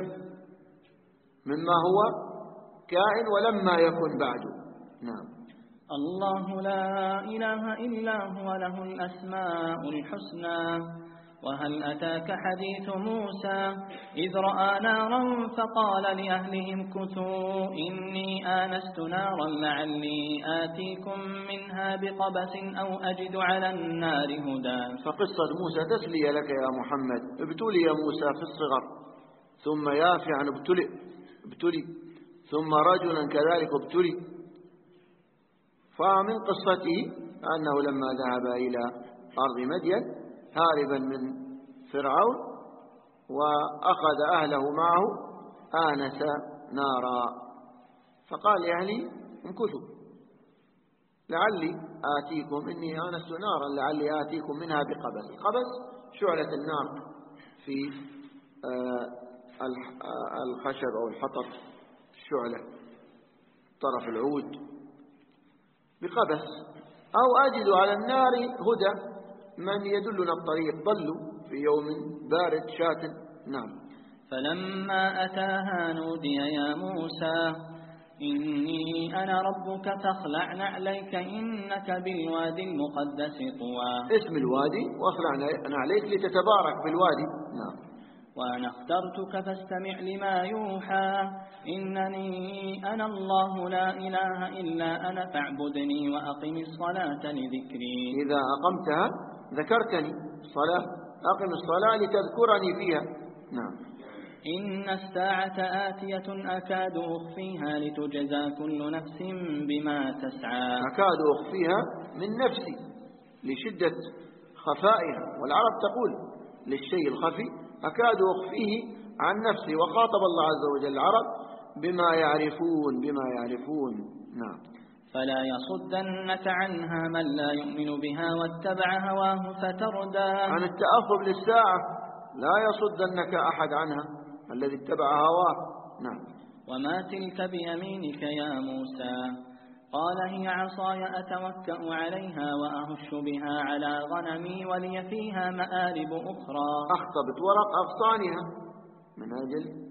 S1: مما هو كائن ولما يكن بعده. نعم.
S2: الله لا إله إلا هو له الأسماء الحسنى
S4: وهل أتاك حديث موسى إذ رأى نارا فقال لأهلهم كثوا إني آنست نارا لعلي آتيكم منها بقبس أو أجد على النار هدى.
S1: فقصة موسى تسلية لك يا محمد. ابتلي يا موسى في الصغر، ثم يافعا ابتلي، ثم رجلا كذلك ابتلي. فمن قصته أنه لما ذهب إلى أرض مدين هاربا من فرعون وأخذ أهله معه آنس نارا، فقال لأهلي امكثوا لعلي آتيكم، إني آنست نارا لعلي آتيكم منها بقبس. القبس شعلة النار في الخشب أو الحطب، شعلة طرف العود بقبس. أو أجد على النار هدى، من يدلنا الطريق، ضلوا في يوم بارد شات. نعم.
S4: فلما أتاها نودي يا موسى إني أنا ربك فاخلع نعليك إنك بالوادي المقدس طوى.
S1: اسم الوادي واخلع نعليك لتتبارك بالوادي. نعم.
S4: وأنا اخترتك فاستمع لما يوحى إنني أنا الله لا إله إلا أنا فاعبدني وأقم الصلاة لذكري.
S1: إذا أقمتها ذكرتني الصلاة، أقم الصلاة لتذكرني فيها. نعم.
S4: إن الساعة آتية أكاد أخفيها لتجزى كل نفس بما تسعى.
S1: أكاد أخفيها من نفسي لشدة خفائها، والعرب تقول للشيء الخفي أكاد أخفيه عن نفسي. وخاطب الله عز وجل العرب بما يعرفون. نعم.
S4: فلا يصدنك عنها من لا يؤمن بها واتبع هواه فتردى.
S1: عن التأخر للساعة لا يصدنك أحد عنها الذي اتبع هواه. نعم.
S4: وما تلك بيمينك يا موسى قال هي عصاي أتوكأ عليها وأهش بها على غنمي ولي فيها مآرب أخرى.
S1: أخطبت ورق أغصانها من أجل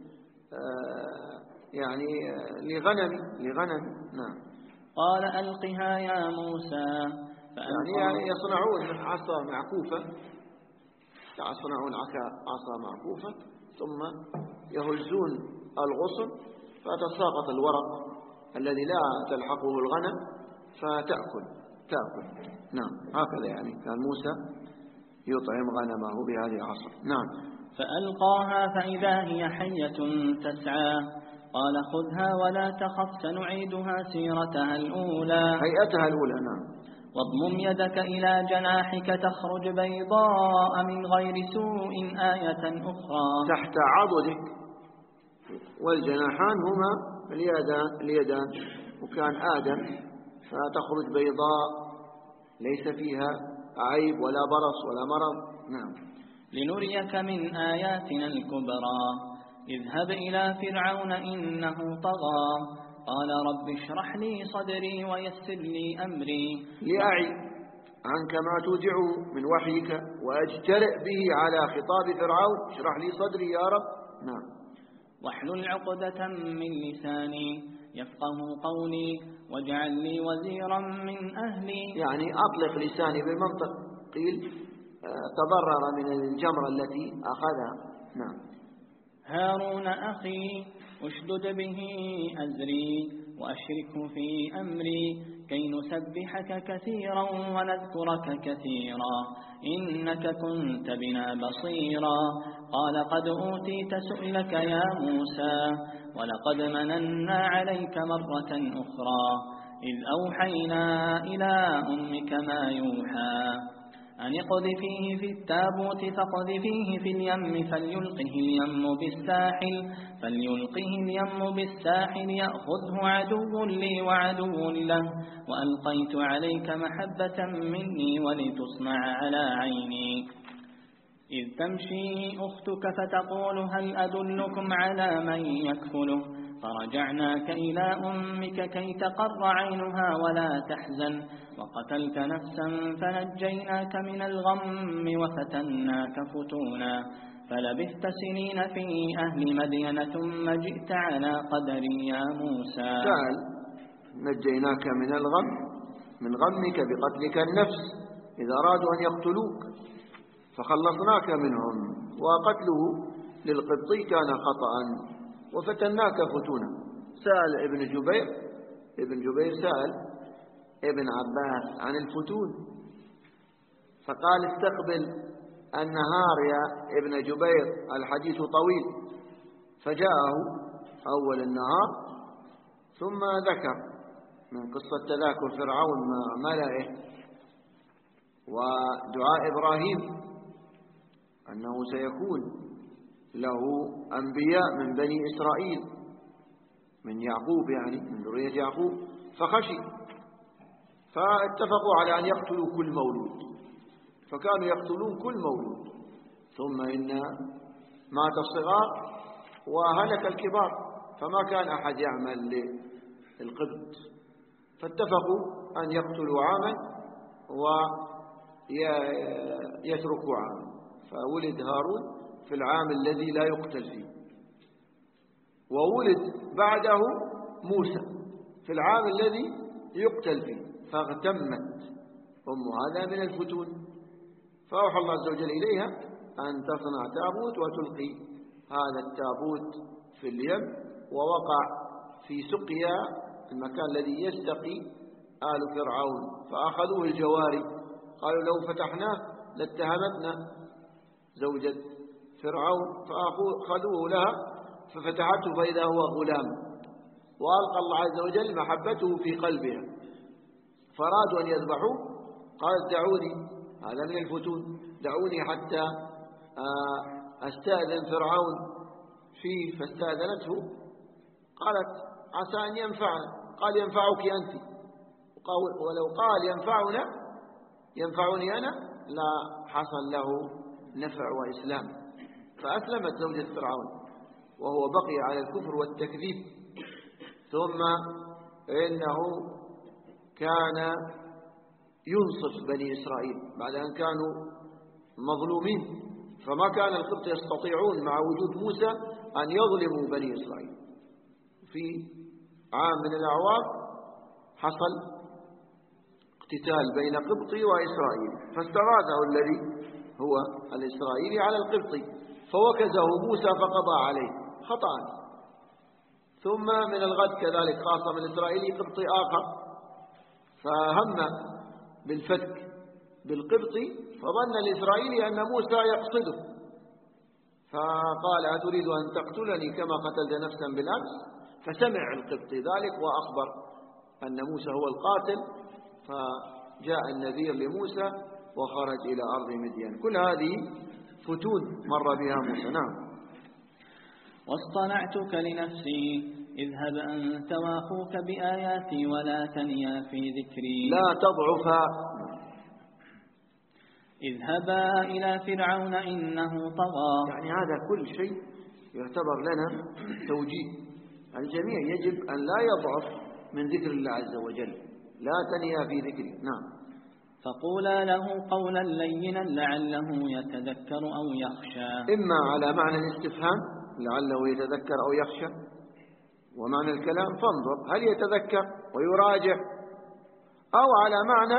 S1: يعني لغنمي. نعم.
S4: قال ألقها يا موسى
S1: يعني يصنعون عصا معكوفة، يصنعون عصا معكوفة ثم يهزون الغصن فتساقط الورق الذي لا تلحقه الغنم فتأكل. نعم. هكذا يعني كان موسى يطعم غنمه بهذه العصا. نعم.
S4: فألقاها فإذا هي حية تسعى قال خذها ولا تخف سنعيدها سيرتها الأولى.
S1: هيئتها الأولى. نعم.
S4: واضمم يدك إلى جناحك تخرج بيضاء من غير سوء آية أخرى.
S1: تحت عضدك، والجناحان هما اليدان، وكان آدم، فتخرج بيضاء ليس فيها عيب ولا برص ولا مرض. نعم.
S4: لنريك من آياتنا الكبرى اذهب إلى فرعون إنه طغى قال رب اشرح لي صدري ويسر لي أمري
S1: لأعي عنك ما توجعه من وحيك وأجترئ به على خطاب فرعون. اشرح لي صدري يا رب. نعم.
S4: واحلل عقدة من لساني يفقه قولي واجعل لي وزيرا من أهلي.
S1: يعني أطلق لساني بالمنطق، قيل تضرر من الجمرة التي أخذها. نعم.
S4: هارون أخي أشدد به أزري وأشركه في أمري كي نسبحك كثيرا ونذكرك كثيرا إنك كنت بنا بصيرا. قال قد أوتيت سؤلك يا موسى ولقد مننا عليك مرة أخرى إذ أوحينا إلى أمك ما يوحى أن اقذفيه في التابوت فاقذفيه في اليم فليلقه اليم بالساحل يأخذه عدو لي وعدو له وألقيت عليك محبة مني ولتصنع على عيني. إذ تمشي أختك فتقول هل أدلكم على من يكفله فرجعناك إلى أمك كي تقر عينها ولا تحزن وقتلت نفسا فنجيناك من الغم وفتناك فتونا فلبثت سنين في أهل مدين ثم جئت على قدر يا موسى.
S1: قال نجيناك من الغم، من غمك بقتلك النفس إذا أرادوا أن يقتلوك فخلصناك منهم، وقتله للقبطي كان خطأ وفتناك فتونا. سأل ابن جبير سأل ابن عباس عن الفتون، فقال استقبل النهار يا ابن جبير، الحديث طويل. فجاءه أول النهار ثم ذكر من قصة تذاكر فرعون مع ملئه ودعاء إبراهيم أنه سيكون له أنبياء من بني إسرائيل من يعقوب، يعني من ذرية يعقوب، فخشي فاتفقوا على أن يقتلوا كل مولود، فكانوا يقتلون كل مولود. ثم إن مات الصغار وهلك الكبار، فما كان أحد يعمل للقبط، فاتفقوا أن يقتلوا عاما ويتركوا عاما. فولد هارون في العام الذي لا يقتل فيه، وولد بعده موسى في العام الذي يقتل فيه، فاغتمت هذا من الفتون. فأوحى الله عز وجل إليها أن تصنع تابوت وتلقي هذا التابوت في اليم، ووقع في سقيا المكان الذي يستقي آل فرعون، فأخذوه الجواري، قالوا لو فتحناه لاتهمتنا زوجة فرعون، فأخذوه لها ففتحته فإذا هو غلام، وألقى الله عز وجل محبته في قلبها، فرادوا أن يذبحوه، قالت دعوني، هذا من الفتون، دعوني حتى أستأذن فرعون فيه. فاستأذنته، قالت عسى أن ينفعنا، قال ينفعك أنت، ولو قال ينفعني أنا لا حصل له نفع وإسلام. فأسلمت زوجة فرعون وهو بقي على الكفر والتكذيب. ثم إنه كان ينصف بني إسرائيل بعد أن كانوا مظلومين، فما كان القبط يستطيعون مع وجود موسى أن يظلموا بني إسرائيل. في عام من الأعوام حصل اقتتال بين قبطي وإسرائيلي، فاستغاثه الذي هو الإسرائيلي على القبطي، فوكزه موسى فقضى عليه خطأ. ثم من الغد كذلك خاصم الإسرائيلي قبطي آخر، فهم بالفتك بالقبطي، فظن الإسرائيلي أن موسى يقصده، فقال أتريد أن تقتلني كما قتلت نفسا بالأمس؟ فسمع القبطي ذلك وأخبر أن موسى هو القاتل، فجاء النذير لموسى وخرج إلى أرض مدين. كل هذه فتون مر بها موسى. نعم.
S4: واصطنعتك لنفسي اذهب أنت وأخوك بآياتي ولا تنيا في ذكري.
S1: لا تضعفا.
S4: اذهبا إلى فرعون إنه طغى.
S1: يعني هذا كل شيء يعتبر لنا توجيه. الجميع يجب أن لا يضعف من ذكر الله عز وجل، لا تنيا في ذكري. نعم.
S4: فقولا له قولا لينا لعله يتذكر أو يخشى.
S1: إما على معنى الاستفهام لعله يتذكر أو يخشى، ومعنى الكلام فانظر هل يتذكر ويراجع، أو على معنى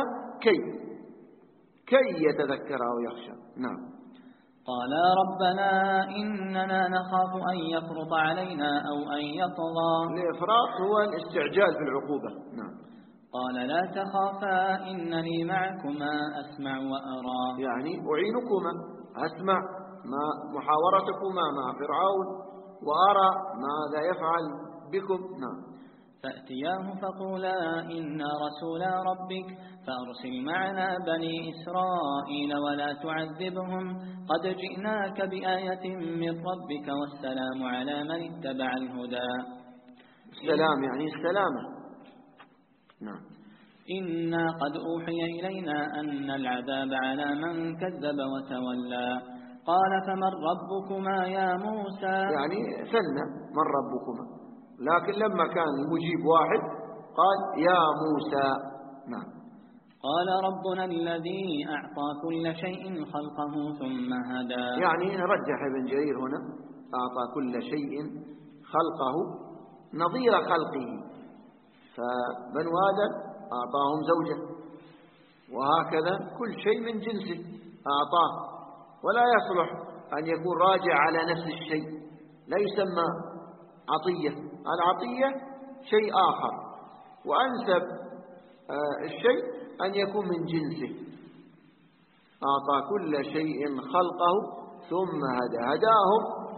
S1: كي يتذكر أو يخشى. نعم.
S4: قالا ربنا إننا نخاف أن يفرط علينا أو أن يطغى.
S1: الإفراط هو الاستعجال في العقوبة. نعم.
S4: قال لا تخافا إنني معكما أسمع وأرى.
S1: يعني أعينكما، أسمع محاورتكما مع فرعون وأرى ماذا يفعل بكم. نعم.
S4: فأتياه فقولا إنا رسولا ربك فأرسل معنا بني إسرائيل ولا تعذبهم قد جئناك بآية من ربك والسلام على من اتبع الهدى.
S1: السلام يعني السلامة. نعم.
S4: إنا قد أوحي إلينا أن العذاب على من كذب وتولى. قال فمن ربكما يا موسى.
S1: يعني ثنى من ربكما، لكن لما كان المجيب واحد قال يا موسى. نعم.
S4: قال ربنا الذي أعطى كل شيء خلقه ثم هدى.
S1: يعني رجح ابن جرير هنا أعطى كل شيء خلقه نظير خلقه، فبنو آدم أعطاهم زوجة، وهكذا كل شيء من جنسه أعطاه ولا يصلح أن يكون راجع على نفس الشيء، لا يسمى عطية. العطية شيء آخر، وأنسب الشيء أن يكون من جنسه. أعطى كل شيء خلقه ثم هداهم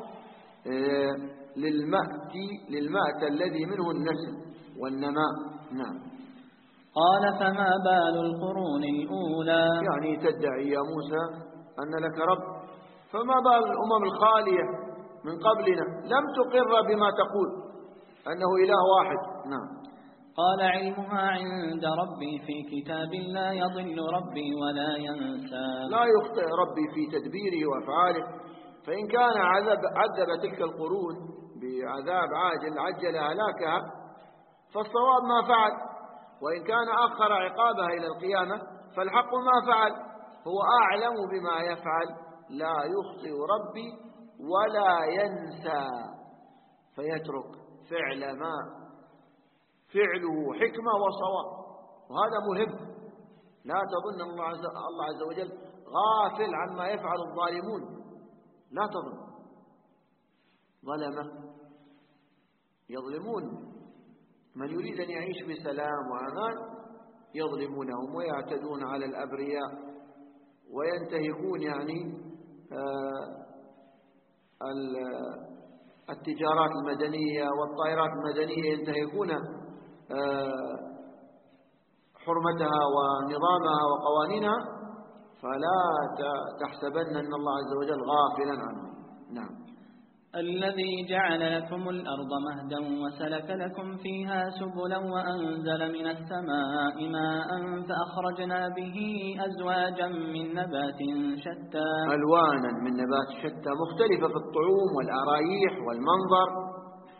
S1: للمأت الذي منه النسل والنماء. نعم.
S4: قال فما بال القرون الأولى،
S1: يعني تدعي يا موسى أن لك رب، فما بال الأمم الخالية من قبلنا لم تقر بما تقول أنه إله واحد. نعم.
S4: قال علمها عند ربي في كتاب لا يضل ربي ولا ينسى.
S1: لا يخطئ ربي في تدبيره وأفعاله، فإن كان عذب تلك القرون بعذاب عاجل عجل هلاكها فالصواب ما فعل، وإن كان أخر عقابها إلى القيامة فالحق ما فعل. هو أعلم بما يفعل، لا يخطئ ربي ولا ينسى، فيترك فعل ما فعله حكمة وصواب، وهذا مهم. لا تظن الله عز وجل غافل عما يفعل الظالمون، لا تظن. ظلمة يظلمون من يريد أن يعيش بسلام وأمان، يظلمونهم ويعتدون على الأبرياء وينتهكون التجارات المدنية والطائرات المدنية، ينتهكون حرمتها ونظامها وقوانينها، فلا تحسبن أن الله عز وجل غافلا عنه. نعم.
S4: الذي جعل لكم الأرض مهدا وسلك لكم فيها سبلا وأنزل من السماء ماء فأخرجنا به أزواجا من نبات شتى،
S1: ألوانا من نبات شتى مختلفة في الطعوم والأرايح والمنظر.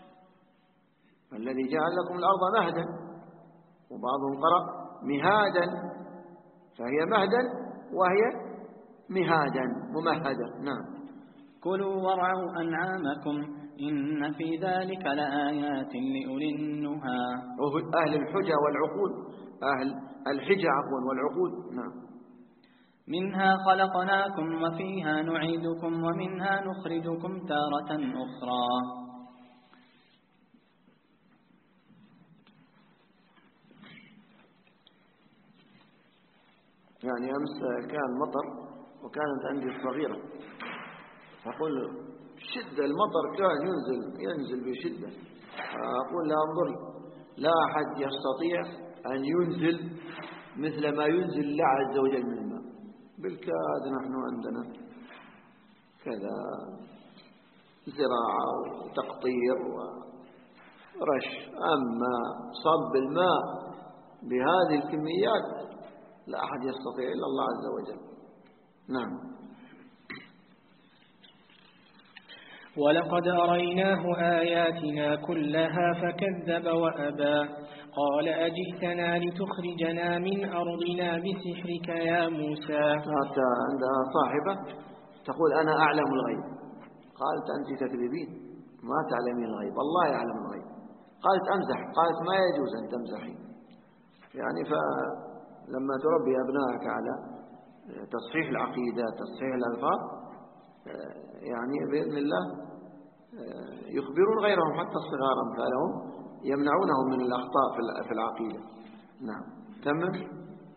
S1: الذي جعل لكم الأرض مهدا، وبعضهم قرأ مهادا، فهي مهدا وهي مهادا ممهدة. نعم.
S4: كلوا وارعوا أنعامكم إن في ذلك لآيات لأولي النهى.
S1: أهل الحجة والعقول، أهل الحجة عفوا والعقول. نعم.
S4: منها خلقناكم وفيها نعيدكم ومنها نخرجكم تارة أخرى.
S1: يعني أمس كان مطر وكانت عندي الصغيرة، أقول شدة المطر كان ينزل بشدة، أقول لا انظر، لا أحد يستطيع أن ينزل مثل ما ينزل الله عز وجل من الماء. بالكاد نحن عندنا كذا زراعة وتقطير ورش، أما صب الماء بهذه الكميات لا أحد يستطيع إلا الله عز وجل. نعم.
S5: ولقد أريناه آياتنا كلها فكذب وأبى قال أجئتنا لتخرجنا من أرضنا بسحرك يا موسى.
S1: حتى عندها صاحبة تقول أنا أعلم الغيب، قالت أنت تكذبين ما تعلمين الغيب، الله يعلم الغيب. قالت أمزح، قالت ما يجوز أن تمزحي. يعني فلما تربي أبنائك على تصحيح العقيدة تصحيح الألفاظ يعني بإذن الله يخبرون غيرهم حتى الصغار أمثالهم يمنعونهم من الأخطاء في العقيدة. نعم. تمام.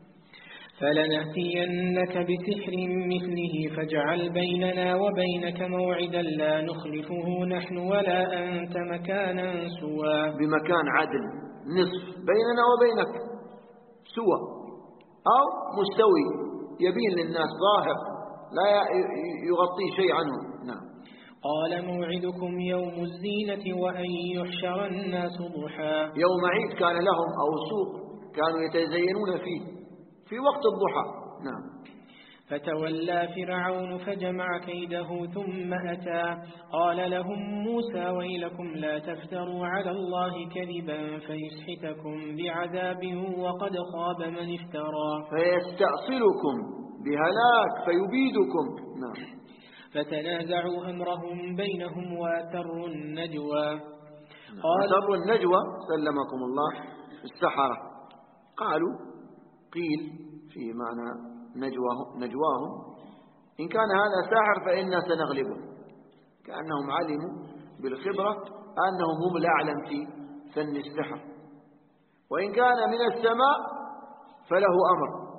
S5: فلنأتينك بسحر مثله فاجعل بيننا وبينك موعدا لا نخلفه نحن ولا أنت مكانا سوى.
S1: بمكان عدل نصف بيننا وبينك سوى أو مستوي يبين للناس ظاهر لا يغطي شيء عنه. نعم.
S5: قال موعدكم يوم الزينة وأن يحشر الناس ضحى.
S1: يوم عيد كان لهم أو سوق كانوا يتزينون فيه في وقت الضحى. نعم.
S5: فتولى فرعون فجمع كيده ثم أتى قال لهم موسى ويلكم لا تفتروا على الله كذبا فيسحتكم بعذاب وقد خاب من افترى.
S1: فيستأصلكم بهلاك فيبيدكم. نعم.
S5: فتنازعوا أمرهم بينهم وأسروا النجوى.
S1: أسروا النجوى سلمكم الله السحرة قالوا قيل في معنى نجواهم إن كان هذا ساحر فإنا سنغلبه، كأنهم علموا بالخبرة أنهم هم الأعلم في فن السحر. وإن كان من السماء فله أمر،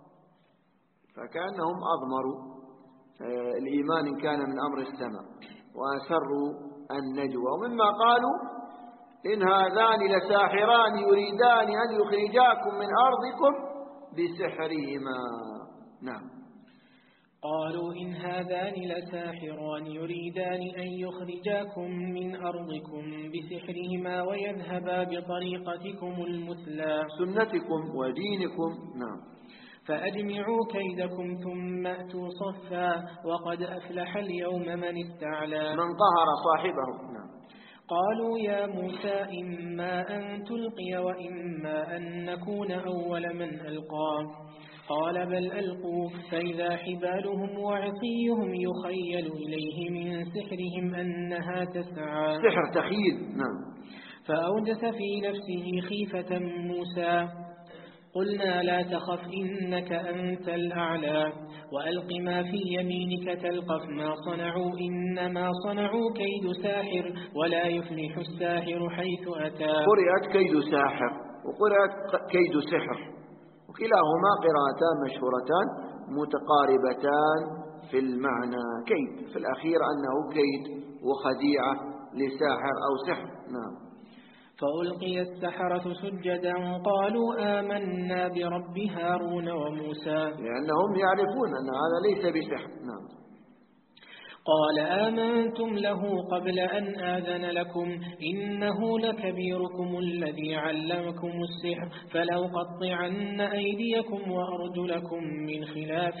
S1: فكأنهم أضمروا الإيمان إن كان من أمر السماء وأسروا النجوى. ومما قالوا إن هذان لساحران يريدان أن يخرجاكم من أرضكم بسحرهما. نعم.
S5: قالوا إن هذان لساحران يريدان أن يخرجاكم من أرضكم بسحرهما ويذهبا بطريقتكم المثلى
S1: سنتكم ودينكم. نعم.
S5: فأجمعوا كيدكم ثم أتوا صفا وقد أفلح اليوم من استعلى
S1: من قهر صاحبه. نعم.
S5: قالوا يا موسى إما أن تلقي وإما أن نكون أول من ألقى قال بل ألقوا فإذا حبالهم وعصيهم يخيل إليه من سحرهم أنها تسعى.
S1: سحر تخيل. نعم.
S5: فأوجس في نفسه خيفة موسى قلنا لا تخف إنك أنت الأعلى وألق ما في يمينك تلقف ما صنعوا إنما صنعوا كيد ساحر ولا يفلح الساحر حيث أتى.
S1: قرأت كيد ساحر وقرأت كيد سحر، وكلاهما قراءتان مشهورتان متقاربتان في المعنى. كيد في الأخير أنه كيد وخديعة لساحر أو سحر. نعم.
S5: فألقي السحرة سجدا قالوا آمنا برب هارون وموسى،
S1: لأنهم يعرفون أن هذا ليس بسحر. نعم.
S5: قال آمنتم له قبل أن آذن لكم إنه لكبيركم الذي علمكم السحر فلأقطعن أيديكم وأرجلكم من خلاف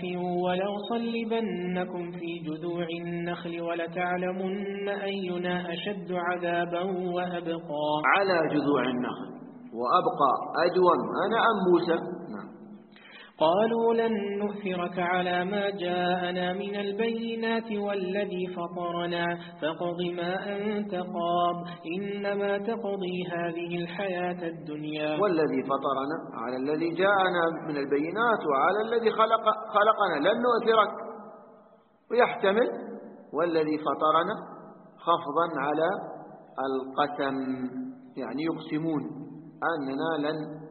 S5: ولأصلبنكم في جذوع النخل ولتعلمن أينا أشد عذابا وأبقى.
S1: على جذوع النخل وأبقى أدوم أنا أم موسى.
S5: قالوا لن نؤثرك على ما جاءنا من البينات والذي فطرنا فاقض ما أنت قاض إنما تقضي هذه الحياة الدنيا.
S1: والذي فطرنا على الذي جاءنا من البينات وعلى الذي خلقنا لن نؤثرك، ويحتمل والذي فطرنا خفضا على القسم، يعني يقسمون أننا لن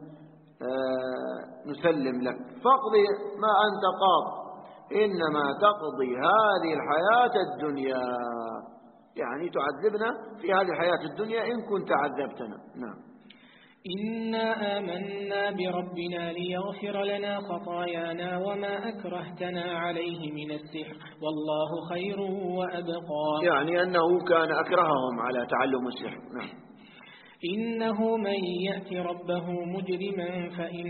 S1: نسلم لك، فاقضي ما أنت قاض إنما تقضي هذه الحياة الدنيا، يعني تعذبنا في هذه الحياة الدنيا إن كنت عذبتنا. نعم.
S5: إنا آمنا بربنا ليغفر لنا خطايانا وما أكرهتنا عليه من السحر والله خير وأبقى،
S1: يعني أنه كان أكرههم على تعلم السحر. نعم.
S5: إنه من يأتي ربه مجرما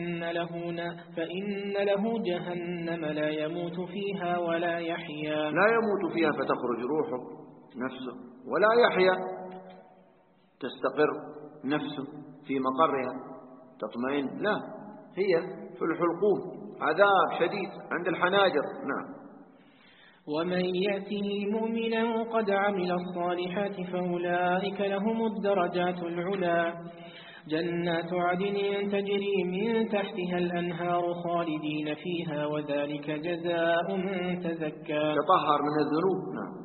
S5: فإن له جهنم لا يموت فيها ولا يحيا.
S1: لا يموت فيها فتخرج روحه نفسه ولا يحيا، تستقر نفسه في مقرها تطمئن، لا هي في الحلقوم عذاب شديد عند الحناجر. نعم.
S5: ومن يأته مؤمنا قد عمل الصالحات فأولئك لهم الدرجات العلا جنات عدن تجري من تحتها الأنهار خالدين فيها وذلك جزاء من تزكى.
S1: تطهر من الذنوب. نعم.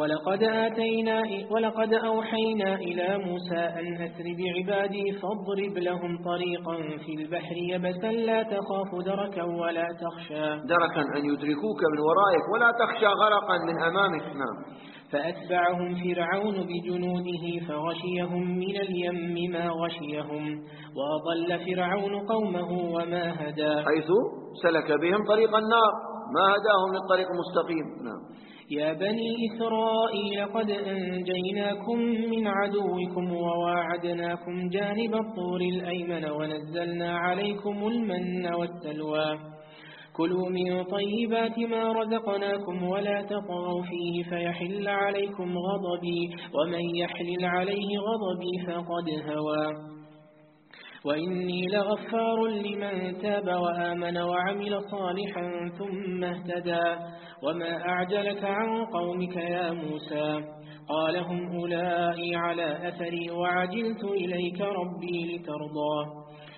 S5: ولقد أوحينا إلى موسى أن أسر بعبادي فاضرب لهم طريقا في البحر يبسا لا تخاف دركا ولا تخشى.
S1: دركا أن يدركوك من ورائك ولا تخشى غرقا من أمامك. نعم.
S5: فأتبعهم فرعون بجنوده فغشيهم من اليم ما غشيهم وأضل فرعون قومه وما هدى.
S1: حيث سلك بهم طريق النار ما هداهم للطريق المستقيم. نعم.
S5: يا بني إسرائيل قد أنجيناكم من عدوكم وواعدناكم جانب الطور الأيمن ونزلنا عليكم المن والسلوى كلوا من طيبات ما رزقناكم ولا تطغوا فيه فيحل عليكم غضبي ومن يحلل عليه غضبي فقد هوى وإني لغفار لمن تاب وآمن وعمل صالحا ثم اهتدى وما أعجلك عن قومك يا موسى قال هم أولئي على أثري وعجلت إليك ربي لترضى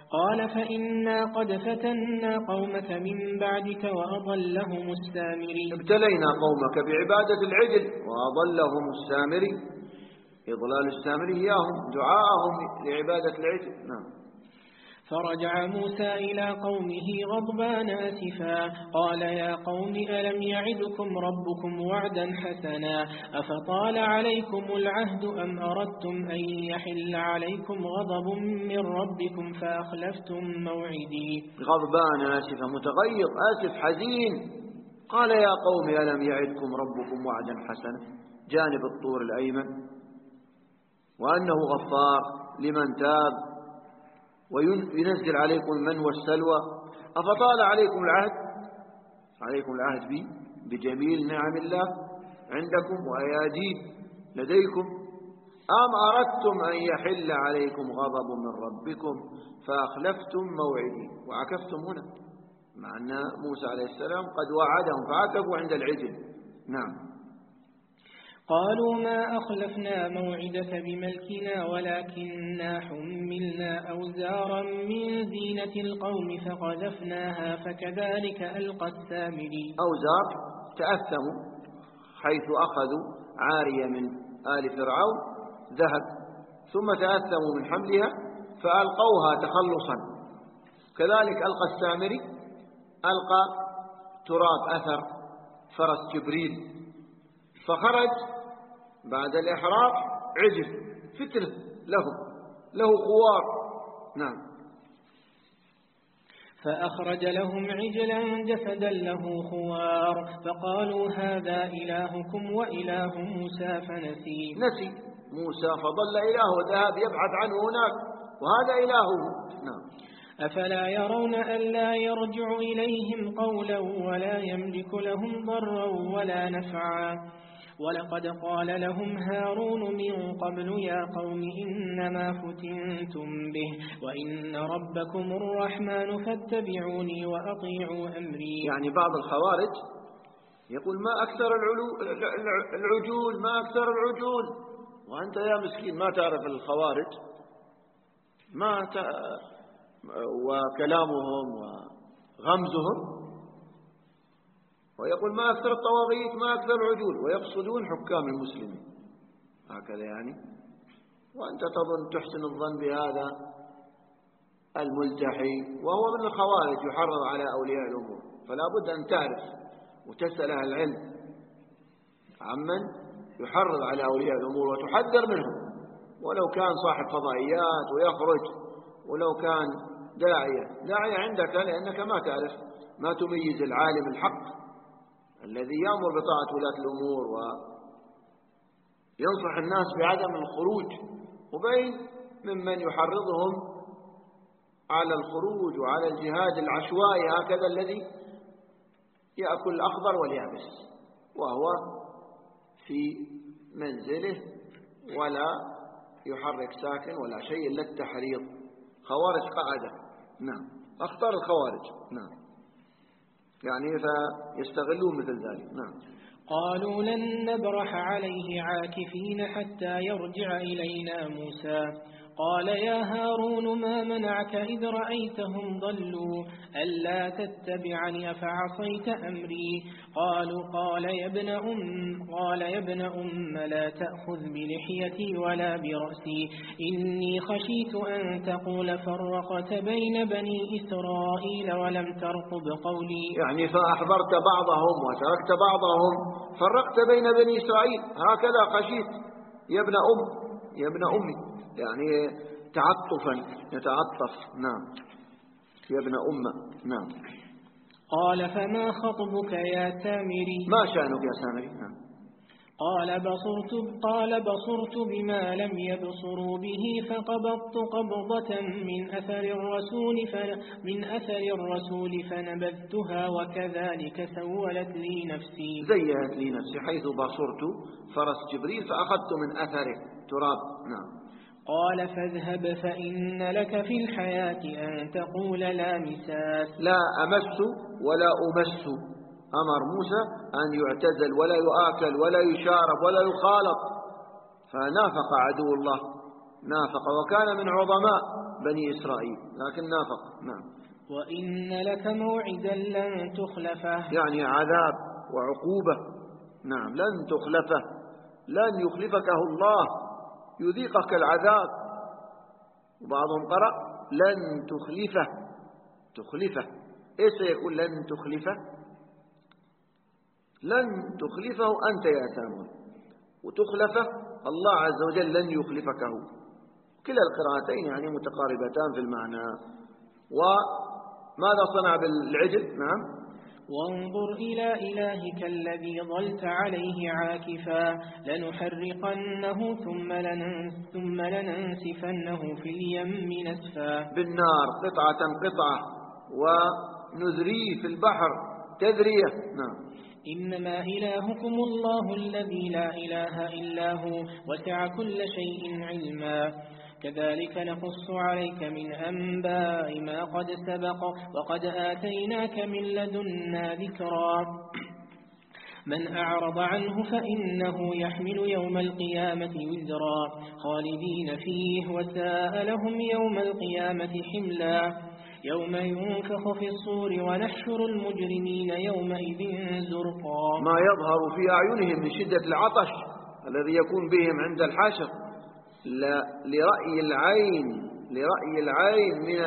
S5: قال فإنا قد فتنا قومك من بعدك وأضلهم السامري.
S1: ابتلينا قومك بعبادة العجل وأضلهم السامري، إضلال السامري إياهم دعاءهم لعبادة العجل. نعم.
S5: فرجع موسى إلى قومه غضبان آسفا قال يا قوم ألم يعدكم ربكم وعدا حسنا أفطال عليكم العهد أم أردتم أن يحل عليكم غضب من ربكم فأخلفتم موعدي.
S1: غضبان آسفا، متغيظ، آسف، حزين. قال يا قوم ألم يعدكم ربكم وعدا حسنا، جانب الطور الأيمن، وأنه غفار لمن تاب وينزل عليكم المن والسلوى. أفطال عليكم العهد بجميل نعم الله عندكم وأياديه لديكم، أم أردتم أن يحل عليكم غضب من ربكم فأخلفتم موعدي. وعكفتم هنا، مع أن موسى عليه السلام قد وعدهم فعكفوا عند العجل. نعم.
S5: قالوا ما أخلفنا موعدك بملكنا ولكننا حملنا أوزارا من زينة القوم فقذفناها فكذلك ألقى السامري.
S1: أوزار تأثموا حيث أخذوا عارية من آل فرعون ذهب، ثم تأثموا من حملها فألقوها تخلصا. كذلك ألقى السامري، ألقى تراب أثر فرس جبريل، فخرج بعد الإحراق عجل فتنة له خوار. نعم.
S5: فأخرج لهم عجلا جسدا له خوار فقالوا هذا إلهكم وإله موسى فنسي.
S1: نسي موسى فضل إلهه وذهب يبحث عنه هناك وهذا إلهه. نعم.
S5: أفلا يرون ألا يرجع إليهم قولا ولا يملك لهم ضرا ولا نفعا. ولقد قال لهم هارون من قبل يا قوم إنما فتنتم به وإن ربكم الرحمن فاتبعوني وأطيعوا أمري.
S1: يعني بعض الخوارج يقول ما أكثر العجول، ما أكثر العجول، وأنت يا مسكين ما تعرف الخوارج وكلامهم وغمزهم، ويقول ما أكثر الطواغيت، ما أكثر العجول، ويقصدون حكام المسلمين هكذا يعني. وأنت تظن تحسن الظن بهذا الملتحي وهو من الخوارج يحرض على أولياء الأمور. فلا بد أن تعرف وتسأل أهل العلم عمن يحرض على أولياء الأمور وتحذر منهم، ولو كان صاحب فضائيات ويخرج، ولو كان داعية عندك، لأنك ما تعرف، ما تميز العالم الحق الذي يأمر بطاعة ولاة الأمور وينصح الناس بعدم الخروج، وبين ممن يحرضهم على الخروج وعلى الجهاد العشوائي هكذا الذي يأكل الأخضر واليابس وهو في منزله ولا يحرك ساكن ولا شيء إلا التحريض. خوارج قاعدة. نعم. أخطار الخوارج. نعم. يعني فيستغلون مثل ذلك. نعم.
S5: قالوا لن نبرح عليه عاكفين حتى يرجع إلينا موسى. قال يا هارون ما منعك إذ رأيتهم ضلوا ألا تتبعني أفعصيت أمري. قالوا قال يا ابن أم لا تأخذ بلحيتي ولا برأسي إني خشيت أن تقول فرقت بين بني إسرائيل ولم ترقب قولي.
S1: يعني فأحضرت بعضهم وتركت بعضهم، فرقت بين بني إسرائيل، هكذا خشيت يا ابن أمي، يعني تعطفا يتعطف. نعم. يا ابن أمة. نعم.
S5: قال فما خطبك يا سامري؟
S1: ما شأنك يا سامري؟ نعم.
S5: قال بصرت بما لم يبصروا به فقبضت قبضة من أثر الرسول فنبذتها وكذلك سولت لي نفسي.
S1: زينت لي نفسي حيث بصرت فرس جبريل فأخذت من أثره تراب. نعم.
S5: قال فاذهب فإن لك في الحياة أن تقول لا مساس.
S1: لا أمس ولا أمس. أمر موسى أن يعتزل ولا يؤكل ولا يشارب ولا يخالط، فنافق عدو الله، نافق وكان من عظماء بني إسرائيل لكن نافق. نعم.
S5: وإن لك موعدا لن تخلفه،
S1: يعني عذاب وعقوبة. نعم، لن تخلفه، لن يخلفك الله، يذيقك العذاب. وبعضهم قرأ لن تخلفه. إيش سيكون لن تخلفه؟ لن تخلفه أنت يا سامون، وتخلفه الله عز وجل لن يخلفك هو. كلا القراءتين يعني متقاربتان في المعنى. وماذا صنع بالعجل؟ نعم.
S5: وانظر إلى إلهك الذي ظلت عليه عاكفا لنحرقنه ثم لننسفنه في اليم نسفا.
S1: بالنار قطعة ونذريه في البحر تذرية. نعم.
S5: إنما إلهكم الله الذي لا إله إلا هو وسع كل شيء علما. كذلك نقص عليك من أنباء ما قد سبق وقد آتيناك من لدنا ذكرا. من أعرض عنه فإنه يحمل يوم القيامة وزرا خالدين فيه وساء لهم يوم القيامة حملا. يوم ينفخ في الصور ونحشر المجرمين يومئذ زرقا.
S1: ما يظهر في أعينهم من شدة العطش الذي يكون بهم عند الحشر لرأي العين من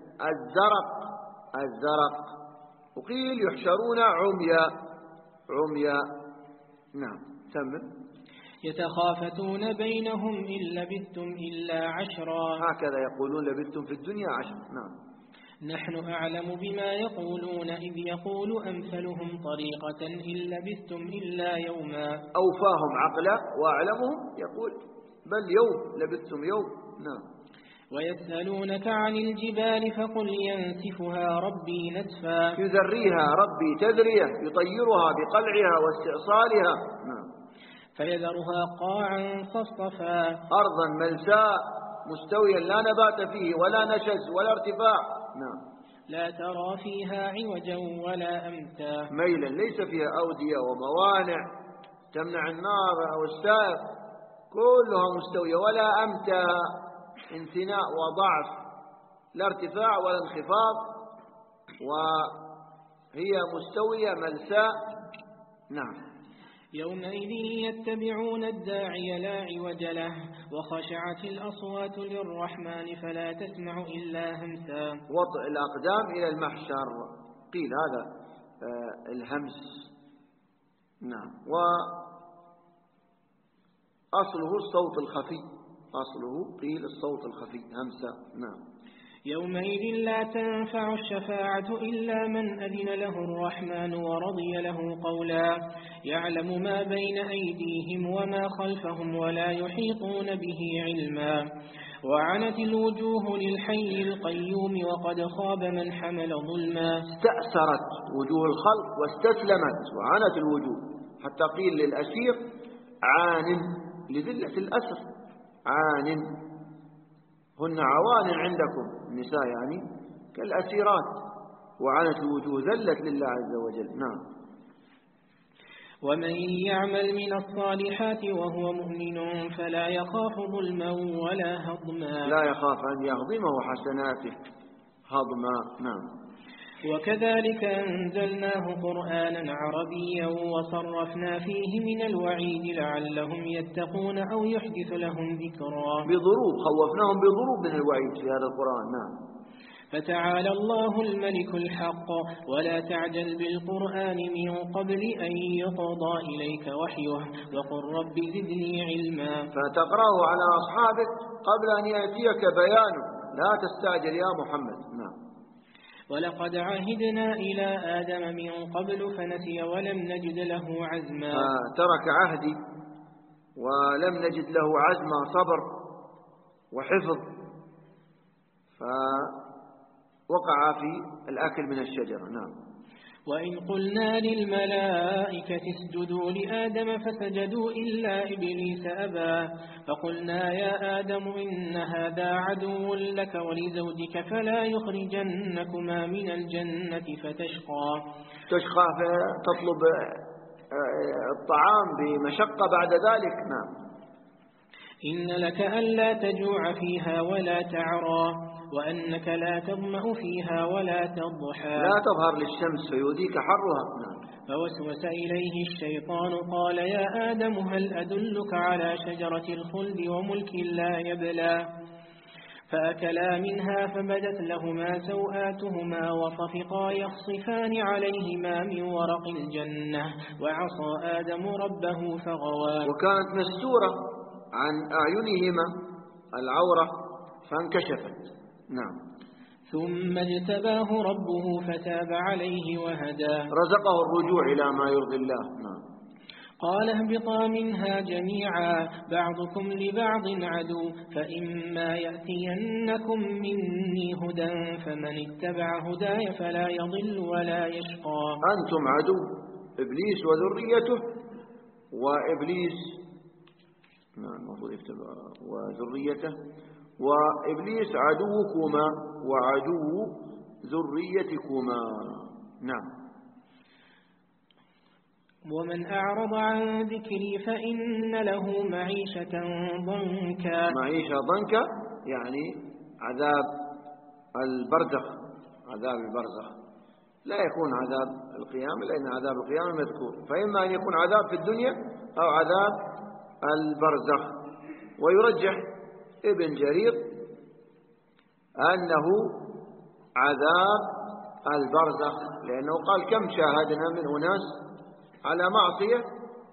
S1: الزرق. وقيل يحشرون عميا. نعم. سمع.
S5: يتخافتون بينهم إن لبثتم إلا عشرا.
S1: هكذا يقولون لبثتم في الدنيا 10. نعم.
S5: نحن أعلم بما يقولون إذ يقول أمثلهم طريقة إن لبثتم إلا يوما.
S1: أوفاهم عقلا وأعلمهم يقول بل يوم لبثتم يوم. نعم.
S5: ويسألونك عن الجبال فقل ينسفها ربي نسفا.
S1: يذريها ربي تذرية، يطيرها بقلعها واستئصالها. نعم.
S5: فيذرها قاعا صفصفا.
S1: أرضا ملساء مستويا لا نبات فيه ولا نشز ولا ارتفاع. نعم.
S5: لا ترى فيها عوجا ولا أمتا.
S1: ميلا ليس فيها أودية وموانع تمنع النار أو السائق، كلها مستوية ولا أمتا انثناء وضعف، لا ارتفاع ولا انخفاض، وهي مستوية ملساء. نعم.
S5: يومئذ يتبعون الداعي لا عوج له وخشعت الأصوات للرحمن فلا تسمع إلا همسا.
S1: وطئ الأقدام إلى المحشر قيل هذا الهمس. نعم. وأصله الصوت الخفي، أصله قيل الصوت الخفي همسا. نعم.
S5: يومئذ لا تنفع الشفاعة إلا من أذن له الرحمن ورضي له قولا. يعلم ما بين أيديهم وما خلفهم ولا يحيطون به علما. وعنت الوجوه للحي القيوم وقد خاب من حمل ظلما.
S1: استأسرت وجوه الخلق واستسلمت وعنت الوجوه، حتى قيل للأسير عان لذلة الأسر، عان هن عوان عندكم النساء يعني كالأسيرات. وعنت الوجوه ذلت لله عز وجل. نعم.
S5: ومن يعمل من الصالحات وهو مؤمن فلا يخاف ظلما ولا هضما.
S1: لا يخاف أن يهضمه حسناته هضما. نعم.
S5: وكذلك أنزلناه قرآنا عربيا وصرفنا فيه من الوعيد لعلهم يتقون أو يحدث لهم ذكرا.
S1: بضروب، خوفناهم بضروب من الوعيد في هذا القرآن. نعم.
S5: فتعالى الله الملك الحق ولا تعجل بالقرآن من قبل أن يقضى إليك وحيه وقل رب زدني علما.
S1: فتقرأه على أصحابك قبل أن يأتيك بيانه، لا تستعجل يا محمد. نعم.
S5: ولقد عهدنا إلى آدم من قبل فنسي ولم نجد له عزما.
S1: ترك عهدي ولم نجد له عزما، صبر وحفظ، فوقع في الأكل من الشجرة. نعم.
S5: وإن قلنا للملائكة اسجدوا لآدم فسجدوا إلا إبليس أبى فقلنا يا آدم إن هذا عدو لك ولزوجك فلا يخرجنكما من الجنة فتشقى.
S1: تشقى تطلب الطعام بمشقة بعد ذلك. نعم.
S5: إن لك ألا تجوع فيها ولا تعرى وأنك لا تظمأ فيها ولا تضحى
S1: لا تظهر للشمس فيؤذيك حرها.
S5: فوسوس إليه الشيطان قال يا آدم هل أدلك على شجرة الخلد وملك لا يبلى فأكلا منها فبدت لهما سوآتهما وطفقا يخصفان عليهما من ورق الجنة وعصى آدم ربه فغوى.
S1: وكانت مستورة عن أعينهما العورة فانكشفت. نعم.
S5: ثم اجتباه ربه فتاب عليه وهدى
S1: رزقه الرجوع إلى ما يرضي الله. نعم.
S5: قال اهبطا منها جميعا بعضكم لبعض عدو فإما يأتينكم مني هدى فمن اتبع هداي فلا يضل ولا يشقى.
S1: أنتم عدو إبليس وذريته وإبليس وذريته وإبليس عدوكما وعدو ذريتكما. نعم.
S5: ومن أعرض عن ذكري فإن له معيشة ضنكا.
S1: معيشة ضنكا يعني عذاب البرزخ. عذاب البرزخ لا يكون عذاب القيامة لأن عذاب القيامة مذكور، فإما أن يكون عذاب في الدنيا أو عذاب البرزخ. ويرجح ابن جرير أنه عذاب البرزخ لأنه قال كم شاهدنا من أناس على معصية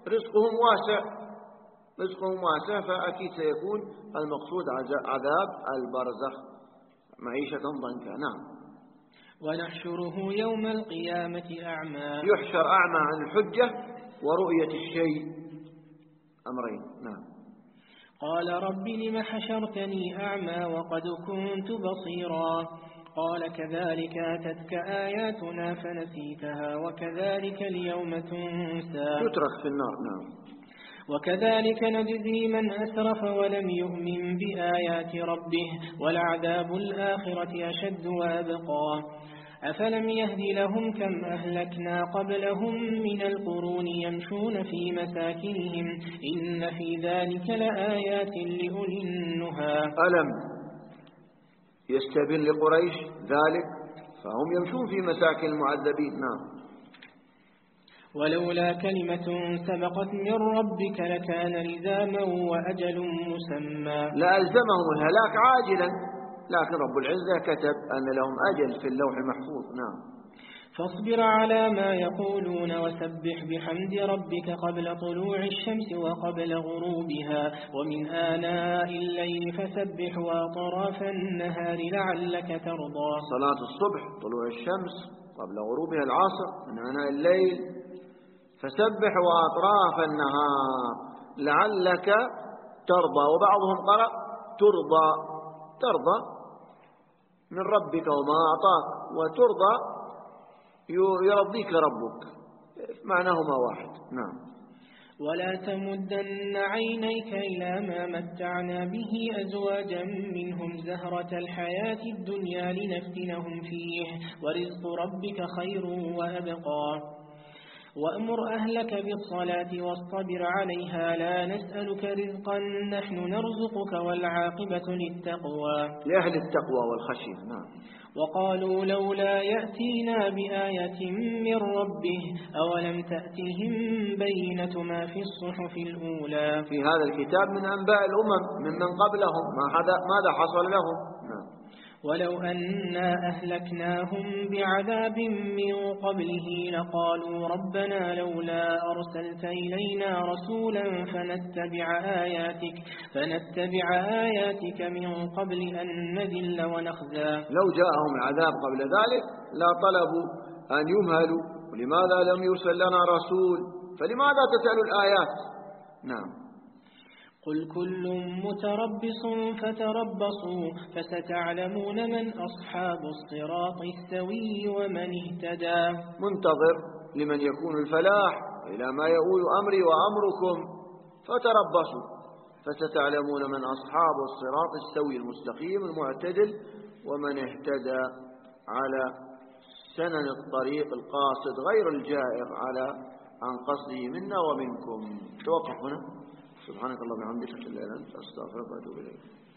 S1: رزقهم واسع فأكيد سيكون المقصود عذاب البرزخ معيشة ضنكا. نعم.
S5: ونحشره يوم القيامة أعمى.
S1: يحشر أعمى عن الحجة ورؤية الشيء أمرين. نعم.
S5: قال رب لم حشرتني أعمى وقد كنت بصيرا قال كذلك أتتك آياتنا فنسيتها وكذلك اليوم تنسى.
S1: تترك في النار. نعم.
S5: وكذلك نجزي من أسرف ولم يؤمن بآيات ربه ولعذاب الآخرة أشد وأبقى. أفلم يهد لهم كم أهلكنا قبلهم من القرون يمشون في مساكنهم إن في ذلك لآيات لأولي النهى.
S1: ألم يستبين لقريش ذلك فهم يمشون في مساكن المعذبين. نعم.
S5: ولولا كلمة سبقت من ربك لكان لزاما وأجل مسمى.
S1: لألزمهم الهلاك عاجلا لكن رب العزة كتب أن لهم أجل في اللوح المحفوظ. نعم.
S5: فاصبر على ما يقولون وسبح بحمد ربك قبل طلوع الشمس وقبل غروبها ومن آناء الليل فسبح وأطراف النهار لعلك ترضى.
S1: صلاة الصبح طلوع الشمس قبل غروبها العصر من آناء الليل فسبح وأطراف النهار لعلك ترضى. وبعضهم قرأ ترضى من ربك وما أعطاك وترضى يرضيك ربك معناهما واحد. نعم.
S5: ولا تمدن عينيك إلى ما متعنا به أزواجا منهم زهرة الحياة الدنيا لنفتنهم فيه ورزق ربك خير وأبقى. وأمر أهلك بالصلاة واصطبر عليها لا نسألك رزقا نحن نرزقك والعاقبة للتقوى.
S1: لأهل التقوى والخشية. نعم.
S5: وقالوا لولا يأتينا بآية من ربه أولم تأتهم بينة ما في الصحف الأولى.
S1: في هذا الكتاب من أنباء الأمم ممن قبلهم ماذا حصل لهم. نعم.
S5: ولو أنا أهلكناهم بعذاب من قبله لقالوا ربنا لولا أرسلت إلينا رسولا فنتبع آياتك من قبل أن نذل ونخزى.
S1: لو جاءهم العذاب قبل ذلك لا طلبوا أن يمهلوا ولماذا لم يرسل لنا رسول فلماذا تسألوا الآيات. نعم.
S5: قل كل متربص فتربصوا فستعلمون من أصحاب الصراط السوي ومن اهتدى.
S1: منتظر لمن يكون الفلاح إلى ما يؤول أمري وأمركم فتربصوا فستعلمون من أصحاب الصراط السوي المستقيم المعتدل ومن اهتدى على سنن الطريق القاصد غير الجائر على عن قصده منا ومنكم. توقف هنا. سبحانك اللهم وبحمدك أشهد أن لا إله إلا أنت أستغفرك وأتوب إليك.